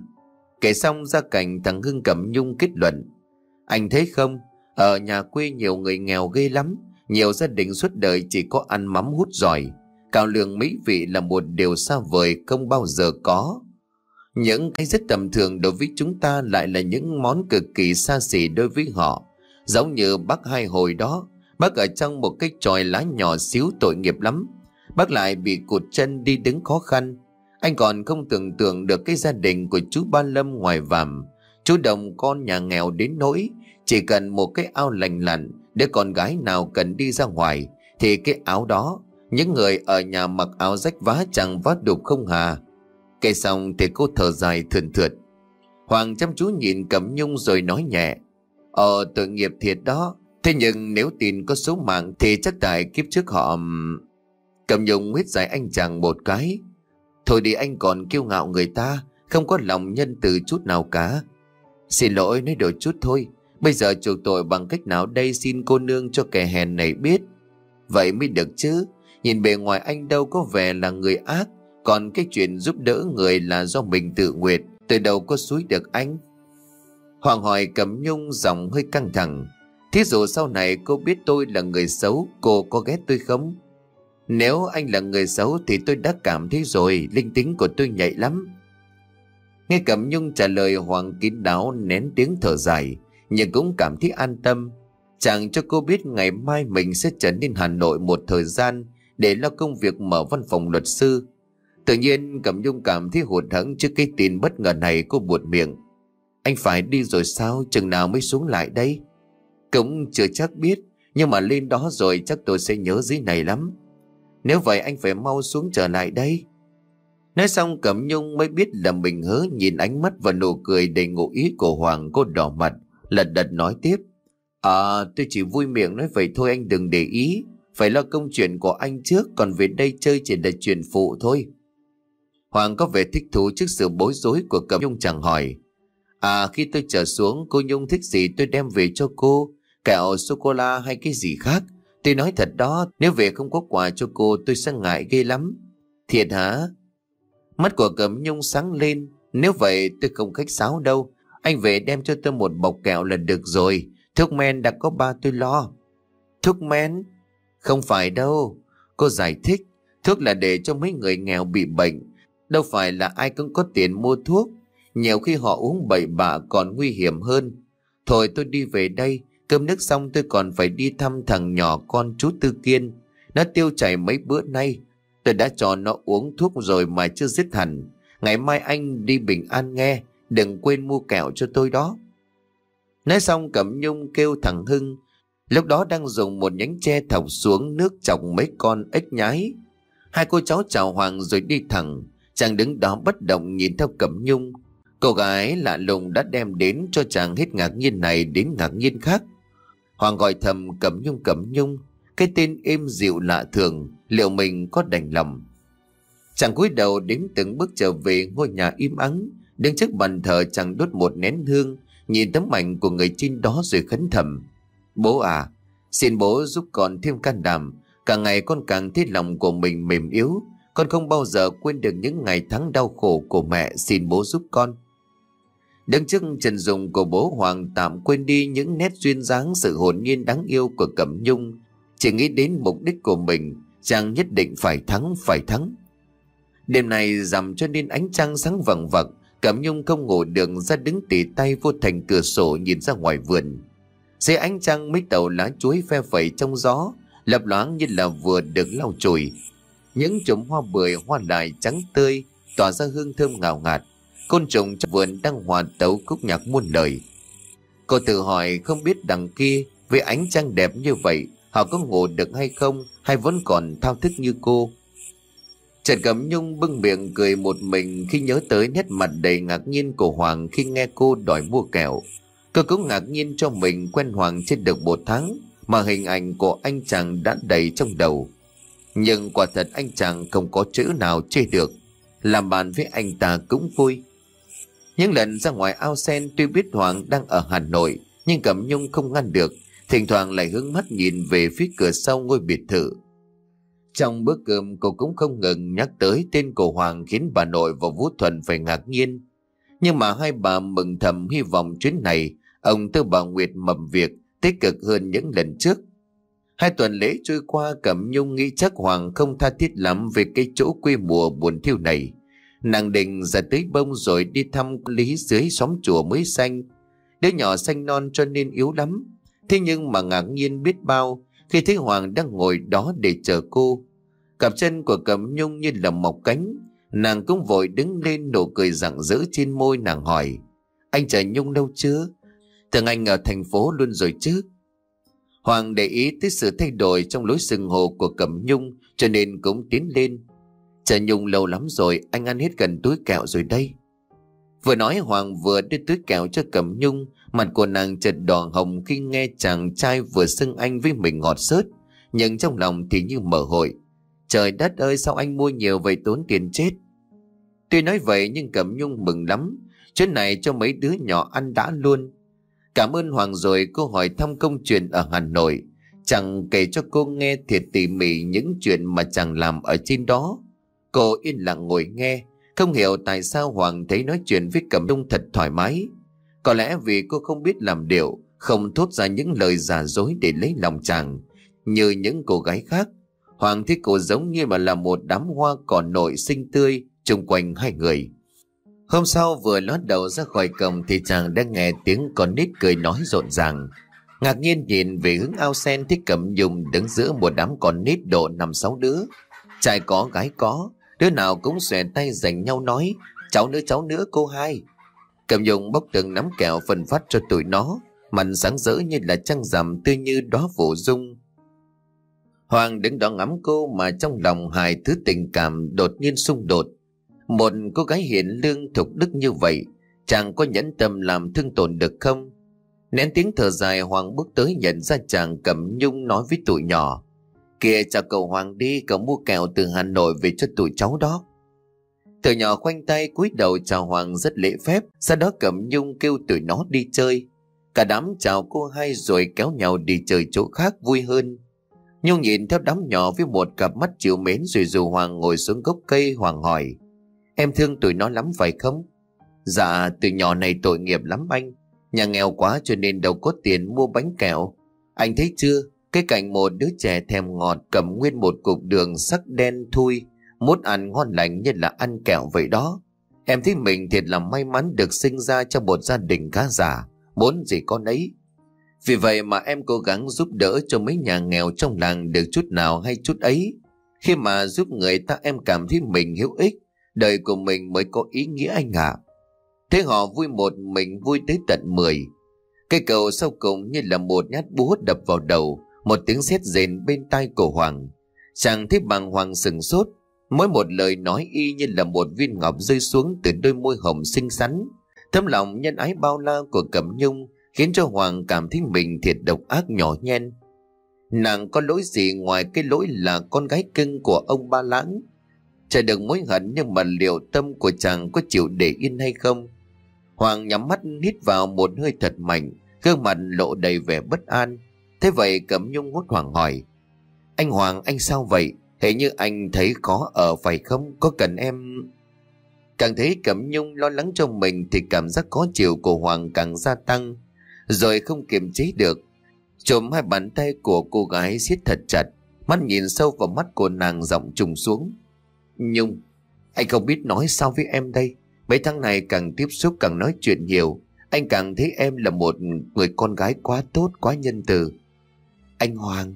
Kể xong ra cảnh thằng Hưng, Cẩm Nhung kết luận. Anh thấy không, ở nhà quê nhiều người nghèo ghê lắm. Nhiều gia đình suốt đời chỉ có ăn mắm hút giỏi. Cao lương mỹ vị là một điều xa vời, không bao giờ có. Những cái rất tầm thường đối với chúng ta lại là những món cực kỳ xa xỉ đối với họ. Giống như bác Hai hồi đó, bác ở trong một cái chòi lá nhỏ xíu tội nghiệp lắm. Bác lại bị cụt chân đi đứng khó khăn. Anh còn không tưởng tượng được cái gia đình của chú Ba Lâm ngoài Vàm. Chú Đồng con nhà nghèo đến nỗi chỉ cần một cái ao lành lặn để con gái nào cần đi ra ngoài thì cái áo đó, những người ở nhà mặc áo rách vá chẳng vá đục không hà. Kể xong thì cô thở dài thườn thượt. Hoàng chăm chú nhìn Cẩm Nhung rồi nói nhẹ. Ờ, tội nghiệp thiệt đó. Thế nhưng nếu tin có số mạng thì chắc tại kiếp trước họ... Cẩm Nhung huyết dài anh chàng một cái. Thôi đi, anh còn kiêu ngạo người ta, không có lòng nhân từ chút nào cả. Xin lỗi, nói đổi chút thôi. Bây giờ chuộc tội bằng cách nào đây, xin cô nương cho kẻ hèn này biết. Vậy mới được chứ. Nhìn bề ngoài anh đâu có vẻ là người ác. Còn cái chuyện giúp đỡ người là do mình tự nguyện, từ đâu có xúi được anh. Hoàng hỏi Cẩm Nhung giọng hơi căng thẳng. Thí dụ sau này cô biết tôi là người xấu, cô có ghét tôi không? Nếu anh là người xấu thì tôi đã cảm thấy rồi, linh tính của tôi nhạy lắm. Nghe Cẩm Nhung trả lời, Hoàng kín đáo nén tiếng thở dài, nhưng cũng cảm thấy an tâm. Chàng cho cô biết ngày mai mình sẽ trở nên Hà Nội một thời gian để lo công việc mở văn phòng luật sư. Tự nhiên Cẩm Nhung cảm thấy hụt hẫng trước cái tin bất ngờ này. Cô buột miệng. Anh phải đi rồi sao? Chừng nào mới xuống lại đây? Cũng chưa chắc biết, nhưng mà lên đó rồi chắc tôi sẽ nhớ dưới này lắm. Nếu vậy anh phải mau xuống trở lại đây. Nói xong Cẩm Nhung mới biết là mình hớ, nhìn ánh mắt và nụ cười đầy ngụ ý của Hoàng. Cô đỏ mặt lật đật nói tiếp. À, tôi chỉ vui miệng nói vậy thôi, anh đừng để ý. Phải lo công chuyện của anh trước, còn về đây chơi chỉ là chuyện phụ thôi. Hoàng có vẻ thích thú trước sự bối rối của Cẩm Nhung, chẳng hỏi. À, khi tôi trở xuống, cô Nhung thích gì tôi đem về cho cô. Kẹo, sô-cô-la hay cái gì khác. Tôi nói thật đó, nếu về không có quà cho cô tôi sẽ ngại ghê lắm. Thiệt hả? Mắt của Cẩm Nhung sáng lên. Nếu vậy tôi không khách sáo đâu. Anh về đem cho tôi một bọc kẹo là được rồi. Thuốc men đã có ba tôi lo. Thuốc men? Không phải đâu. Cô giải thích. Thuốc là để cho mấy người nghèo bị bệnh. Đâu phải là ai cũng có tiền mua thuốc. Nhiều khi họ uống bậy bạ còn nguy hiểm hơn. Thôi tôi đi về đây. Cơm nước xong tôi còn phải đi thăm thằng nhỏ con chú Tư Kiên. Nó tiêu chảy mấy bữa nay. Tôi đã cho nó uống thuốc rồi mà chưa dứt hẳn. Ngày mai anh đi bình an nghe. Đừng quên mua kẹo cho tôi đó. Nói xong Cẩm Nhung kêu thằng Hưng, lúc đó đang dùng một nhánh tre thọc xuống nước chọc mấy con ếch nhái. Hai cô cháu chào Hoàng rồi đi thẳng. Chàng đứng đó bất động nhìn theo Cẩm Nhung. Cô gái lạ lùng đã đem đến cho chàng hết ngạc nhiên này đến ngạc nhiên khác. Hoàng gọi thầm Cẩm Nhung Cẩm Nhung, cái tên êm dịu lạ thường, liệu mình có đành lòng? Chàng cúi đầu đếm từng bước trở về ngôi nhà im ắng. Đứng trước bàn thờ chàng đốt một nén hương, nhìn tấm ảnh của người trên đó rồi khấn thầm: Bố à, xin bố giúp con thêm can đảm. Càng ngày con càng thấy lòng của mình mềm yếu. Con không bao giờ quên được những ngày tháng đau khổ của mẹ, xin bố giúp con. Đứng trước chân dung của bố, Hoàng tạm quên đi những nét duyên dáng, sự hồn nhiên đáng yêu của Cẩm Nhung. Chỉ nghĩ đến mục đích của mình, chàng nhất định phải thắng, phải thắng. Đêm này rằm cho nên ánh trăng sáng vằng vặc. Cẩm Nhung không ngủ được, ra đứng tỉ tay vô thành cửa sổ nhìn ra ngoài vườn. Dưới ánh trăng, mấy tàu lá chuối phe phẩy trong gió, lập loáng như là vừa được lau chùi. Những chùm hoa bưởi hoa lại trắng tươi tỏa ra hương thơm ngào ngạt. Côn trùng trong vườn đang hòa tấu khúc nhạc muôn lời. Cô tự hỏi không biết đằng kia với ánh trăng đẹp như vậy họ có ngủ được hay không, hay vẫn còn thao thức như cô. Trần Cẩm Nhung bưng miệng cười một mình khi nhớ tới nét mặt đầy ngạc nhiên của Hoàng khi nghe cô đòi mua kẹo. Cô cũng ngạc nhiên cho mình quen Hoàng trên được một tháng mà hình ảnh của anh chàng đã đầy trong đầu. Nhưng quả thật anh chàng không có chữ nào chê được. Làm bạn với anh ta cũng vui. Những lần ra ngoài ao sen, tuy biết Hoàng đang ở Hà Nội, nhưng Cẩm Nhung không ngăn được, thỉnh thoảng lại hướng mắt nhìn về phía cửa sau ngôi biệt thự. Trong bữa cơm, cô cũng không ngừng nhắc tới tên của Hoàng, khiến bà nội và Vũ Thuần phải ngạc nhiên. Nhưng mà hai bà mừng thầm hy vọng chuyến này ông Tư bà Nguyệt mầm việc tích cực hơn những lần trước. Hai tuần lễ trôi qua, Cẩm Nhung nghĩ chắc Hoàng không tha thiết lắm về cái chỗ quê mùa buồn thiu này. Nàng định ra tới bông rồi đi thăm Lý dưới xóm chùa mới xanh. Đứa nhỏ xanh non cho nên yếu lắm. Thế nhưng mà ngạc nhiên biết bao khi thấy Hoàng đang ngồi đó để chờ cô. Cặp chân của Cẩm Nhung như là mọc cánh. Nàng cũng vội đứng lên, nụ cười rạng rỡ trên môi. Nàng hỏi: Anh chờ Nhung lâu chưa? Tưởng anh ở thành phố luôn rồi chứ? Hoàng để ý tới sự thay đổi trong lối xưng hô của Cẩm Nhung cho nên cũng tiến lên: Chờ Nhung lâu lắm rồi, anh ăn hết gần túi kẹo rồi đây. Vừa nói Hoàng vừa đưa túi kẹo cho Cẩm Nhung. Mặt của nàng chợt đỏ hồng khi nghe chàng trai vừa xưng anh với mình ngọt xớt, nhưng trong lòng thì như mở hội. Trời đất ơi, sao anh mua nhiều vậy, tốn tiền chết. Tuy nói vậy nhưng Cẩm Nhung mừng lắm. Chuyến này cho mấy đứa nhỏ ăn đã luôn. Cảm ơn Hoàng rồi cô hỏi thăm công chuyện ở Hà Nội. Chàng kể cho cô nghe thiệt tỉ mỉ những chuyện mà chàng làm ở trên đó. Cô yên lặng ngồi nghe, không hiểu tại sao Hoàng thấy nói chuyện với Cẩm Nhung thật thoải mái. Có lẽ vì cô không biết làm điệu, không thốt ra những lời giả dối để lấy lòng chàng như những cô gái khác. Hoàng thấy cô giống như mà là một đám hoa cỏ nội xinh tươi chung quanh hai người. Hôm sau vừa lót đầu ra khỏi cổng thì chàng đã nghe tiếng con nít cười nói rộn ràng. Ngạc nhiên nhìn về hướng ao sen thấy Cẩm Nhung đứng giữa một đám con nít độ năm sáu đứa. Trai có gái có, đứa nào cũng xòe tay giành nhau nói: Cháu nữa, cháu nữa cô hai. Cẩm Nhung bốc từng nắm kẹo phân phát cho tụi nó, mặt sáng rỡ như là trăng rằm, tươi như đóa vụ dung. Hoàng đứng đó ngắm cô mà trong lòng hai thứ tình cảm đột nhiên xung đột. Một cô gái hiền lương thục đức như vậy, chàng có nhẫn tâm làm thương tổn được không? Nén tiếng thở dài, Hoàng bước tới nhận ra chàng. Cẩm Nhung nói với tụi nhỏ: Kìa, chào cậu Hoàng đi, cậu mua kẹo từ Hà Nội về cho tụi cháu đó. Tụi nhỏ khoanh tay cúi đầu chào Hoàng rất lễ phép. Sau đó Cẩm Nhung kêu tụi nó đi chơi. Cả đám chào cô hai rồi kéo nhau đi chơi chỗ khác vui hơn. Nhung nhìn theo đám nhỏ với một cặp mắt trìu mến rồi dù Hoàng ngồi xuống gốc cây. Hoàng hỏi: Em thương tụi nó lắm phải không? Dạ, tụi nhỏ này tội nghiệp lắm anh. Nhà nghèo quá cho nên đâu có tiền mua bánh kẹo. Anh thấy chưa, cái cảnh một đứa trẻ thèm ngọt cầm nguyên một cục đường sắc đen thui, mốt ăn ngon lành như là ăn kẹo vậy đó. Em thấy mình thiệt là may mắn được sinh ra trong một gia đình khá giả, muốn gì con ấy. Vì vậy mà em cố gắng giúp đỡ cho mấy nhà nghèo trong làng được chút nào hay chút ấy. Khi mà giúp người ta em cảm thấy mình hữu ích, đời của mình mới có ý nghĩa anh ạ. Thế họ vui một mình vui tới tận mười. Cây cầu sau cùng như là một nhát búa đập vào đầu, một tiếng sét rền bên tai của Hoàng. Chàng thấy bàng hoàng sừng sốt, mỗi một lời nói y như là một viên ngọc rơi xuống từ đôi môi hồng xinh xắn. Tấm lòng nhân ái bao la của Cẩm Nhung khiến cho Hoàng cảm thấy mình thiệt độc ác nhỏ nhen. Nàng có lỗi gì ngoài cái lỗi là con gái cưng của ông Ba Lãng? Chả đừng mối hận, nhưng mà liệu tâm của chàng có chịu để yên hay không? Hoàng nhắm mắt hít vào một hơi thật mạnh, gương mặt lộ đầy vẻ bất an. Thế vậy Cẩm Nhung hốt hoảng hỏi: Anh Hoàng, anh sao vậy? Hình như anh thấy khó ở phải không? Có cần em... Càng thấy Cẩm Nhung lo lắng cho mình thì cảm giác khó chịu của Hoàng càng gia tăng. Rồi không kiềm chế được, chồm hai bàn tay của cô gái siết thật chặt, mắt nhìn sâu vào mắt của nàng, giọng trùng xuống: Nhung, anh không biết nói sao với em đây. Mấy tháng này càng tiếp xúc càng nói chuyện nhiều, anh càng thấy em là một người con gái quá tốt, quá nhân từ. Anh Hoàng.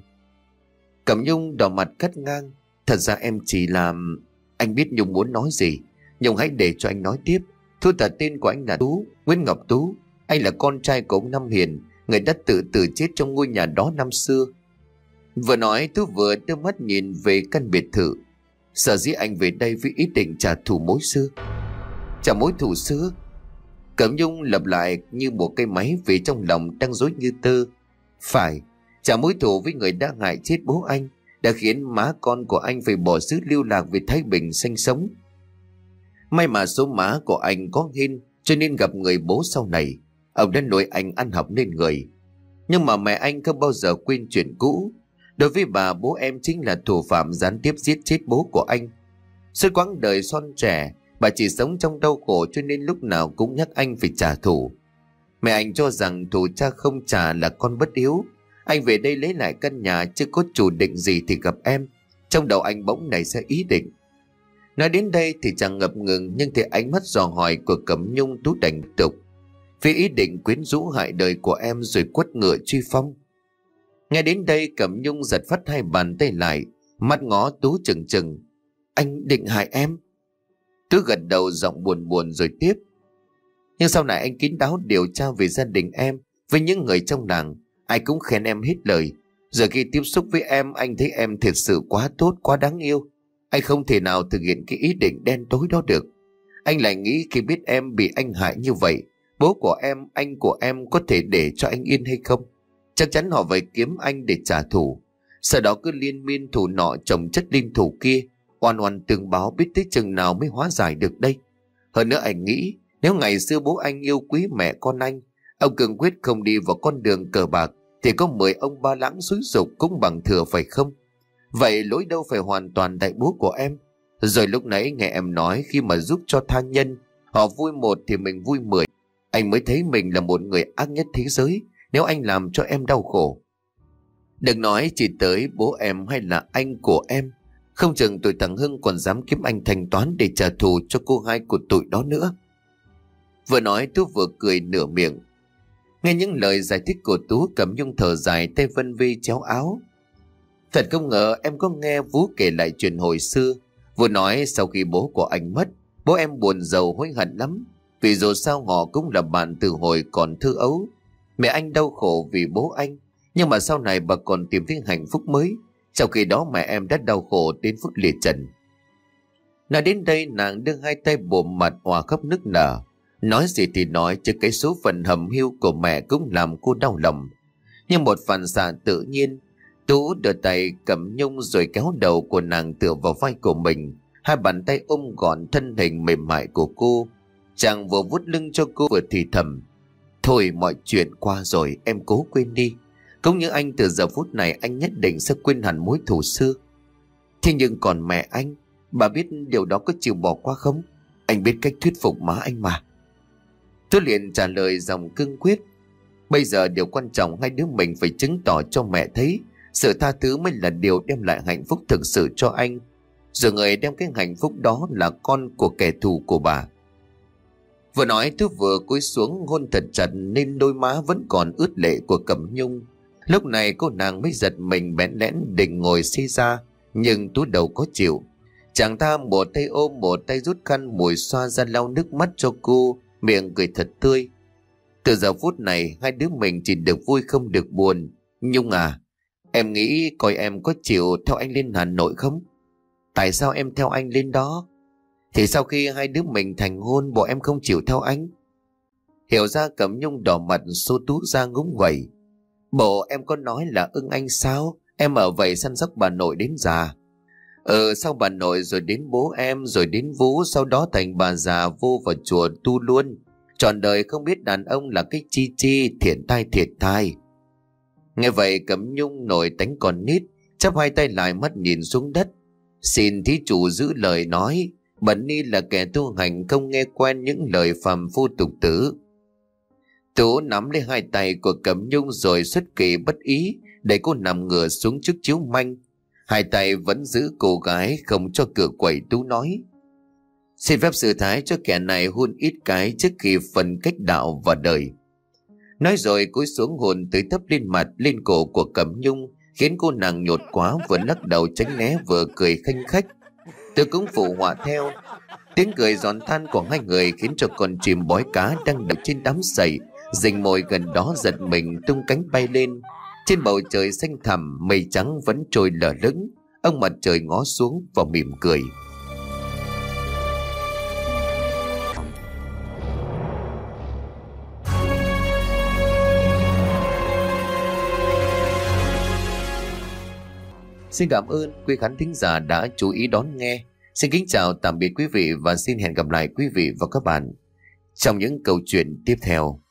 Cẩm Nhung đỏ mặt cắt ngang: Thật ra em chỉ là... Anh biết Nhung muốn nói gì. Nhung hãy để cho anh nói tiếp. Thú thật tên của anh là Tú, Nguyễn Ngọc Tú. Anh là con trai của ông Năm Hiền, người đã tự tử chết trong ngôi nhà đó năm xưa. Vừa nói Tú vừa đưa mắt nhìn về căn biệt thự. Sở dĩ anh về đây với ý định trả thù mối xưa. Trả mối thù xưa? Cẩm Nhung lặp lại như một cây máy vì trong lòng đang rối như tơ. Phải, trả mối thù với người đã hại chết bố anh, đã khiến má con của anh phải bỏ xứ lưu lạc về Thái Bình sinh sống. May mà số má của anh có hên, cho nên gặp người bố sau này. Ông đã nuôi anh ăn học nên người. Nhưng mà mẹ anh không bao giờ quên chuyện cũ. Đối với bà, bố em chính là thủ phạm gián tiếp giết chết bố của anh. Suốt quãng đời son trẻ, bà chỉ sống trong đau khổ, cho nên lúc nào cũng nhắc anh phải trả thù. Mẹ anh cho rằng thù cha không trả là con bất hiếu. Anh về đây lấy lại căn nhà chứ có chủ định gì thì gặp em. Trong đầu anh bỗng nảy ra ý định. Nói đến đây thì chàng ngập ngừng, nhưng thì ánh mắt dò hỏi của Cẩm Nhung, Tú đành tiếp tục: Vì ý định quyến rũ hại đời của em rồi quất ngựa truy phong. Nghe đến đây Cẩm Nhung giật phắt hai bàn tay lại, mắt ngó Tú chừng chừng: Anh định hại em? Tú gật đầu giọng buồn buồn rồi tiếp: Nhưng sau này anh kín đáo điều tra về gia đình em, với những người trong làng, ai cũng khen em hết lời. Giờ khi tiếp xúc với em, anh thấy em thật sự quá tốt, quá đáng yêu. Anh không thể nào thực hiện cái ý định đen tối đó được. Anh lại nghĩ khi biết em bị anh hại như vậy, bố của em, anh của em có thể để cho anh yên hay không? Chắc chắn họ phải kiếm anh để trả thù. Sau đó cứ liên miên thù nọ chồng chất liên thù kia, oan oan tương báo, biết tới chừng nào mới hóa giải được đây. Hơn nữa anh nghĩ, nếu ngày xưa bố anh yêu quý mẹ con anh, ông cường quyết không đi vào con đường cờ bạc, thì có mười ông Ba Lãng xúi giục cũng bằng thừa phải không? Vậy lỗi đâu phải hoàn toàn tại bố của em. Rồi lúc nãy nghe em nói khi mà giúp cho tha nhân, họ vui một thì mình vui mười. Anh mới thấy mình là một người ác nhất thế giới nếu anh làm cho em đau khổ. Đừng nói chỉ tới bố em hay là anh của em, không chừng tụi thằng Hưng còn dám kiếm anh thanh toán để trả thù cho cô hai của tụi đó nữa. Vừa nói Tú vừa cười nửa miệng. Nghe những lời giải thích của Tú, Cẩm Nhung thở dài, tay vân vi chéo áo. Thật không ngờ em có nghe Vũ kể lại chuyện hồi xưa. Vũ nói sau khi bố của anh mất, bố em buồn rầu hối hận lắm, vì dù sao họ cũng là bạn từ hồi còn thơ ấu. Mẹ anh đau khổ vì bố anh, nhưng mà sau này bà còn tìm thấy hạnh phúc mới. Sau khi đó mẹ em đã đau khổ đến phút liệt trần. Nói đến đây nàng đưa hai tay bộm mặt òa khóc nức nở. Nói gì thì nói, chứ cái số phận hầm hiu của mẹ cũng làm cô đau lòng. Nhưng một phản xạ tự nhiên, Tú đưa tay cầm Nhung rồi kéo đầu của nàng tựa vào vai của mình, hai bàn tay ôm gọn thân hình mềm mại của cô. Chàng vừa vuốt lưng cho cô vừa thì thầm: Thôi mọi chuyện qua rồi, em cố quên đi. Cũng như anh, từ giờ phút này anh nhất định sẽ quên hẳn mối thù xưa. Thế nhưng còn mẹ anh, bà biết điều đó có chịu bỏ qua không? Anh biết cách thuyết phục má anh mà. Tôi liền trả lời giọng cương quyết: Bây giờ điều quan trọng hai đứa mình phải chứng tỏ cho mẹ thấy sự tha thứ mới là điều đem lại hạnh phúc thực sự cho anh. Rồi người đem cái hạnh phúc đó là con của kẻ thù của bà. Vừa nói tôi vừa cúi xuống hôn thật chặt nên đôi má vẫn còn ướt lệ của Cẩm Nhung. Lúc này cô nàng mới giật mình bẽn lẽn định ngồi xê ra, nhưng Tú đầu có chịu. Chàng ta một tay ôm một tay rút khăn mùi xoa ra lau nước mắt cho cô, miệng cười thật tươi: Từ giờ phút này hai đứa mình chỉ được vui không được buồn. Nhung à, em nghĩ coi em có chịu theo anh lên Hà Nội không? Tại sao em theo anh lên đó? Thì sau khi hai đứa mình thành hôn, bộ em không chịu theo anh? Hiểu ra Cẩm Nhung đỏ mặt xô tú ra ngúng vậy. Bộ em có nói là ưng anh sao? Em ở vậy săn sóc bà nội đến già. Ừ, sau bà nội rồi đến bố em, rồi đến Vũ, sau đó thành bà già vô vào chùa tu luôn. Trọn đời không biết đàn ông là cái chi chi, thiện tai thiệt thai. Nghe vậy Cẩm Nhung nổi tánh còn nít, chắp hai tay lại mắt nhìn xuống đất. Xin thí chủ giữ lời nói, bần ni là kẻ tu hành không nghe quen những lời phàm phu tục tử. Tú nắm lấy hai tay của Cẩm Nhung rồi xuất kỳ bất ý, để cô nằm ngửa xuống trước chiếu manh. Hai tay vẫn giữ cô gái không cho cửa quẩy. Tú nói: xin phép sư thái cho kẻ này hôn ít cái trước khi phân cách đạo và đời. Nói rồi cúi xuống hôn tới thấp lên mặt lên cổ của Cẩm Nhung, khiến cô nàng nhột quá, vừa lắc đầu tránh né vừa cười khanh khách. Tôi cũng phụ họa theo. Tiếng cười giòn than của hai người khiến cho con chim bói cá đang đập trên đám sậy rình mồi gần đó giật mình tung cánh bay lên. Trên bầu trời xanh thẳm, mây trắng vẫn trôi lờ lững. Ông mặt trời ngó xuống và mỉm cười. Xin cảm ơn quý khán thính giả đã chú ý đón nghe. Xin kính chào tạm biệt quý vị và xin hẹn gặp lại quý vị và các bạn trong những câu chuyện tiếp theo.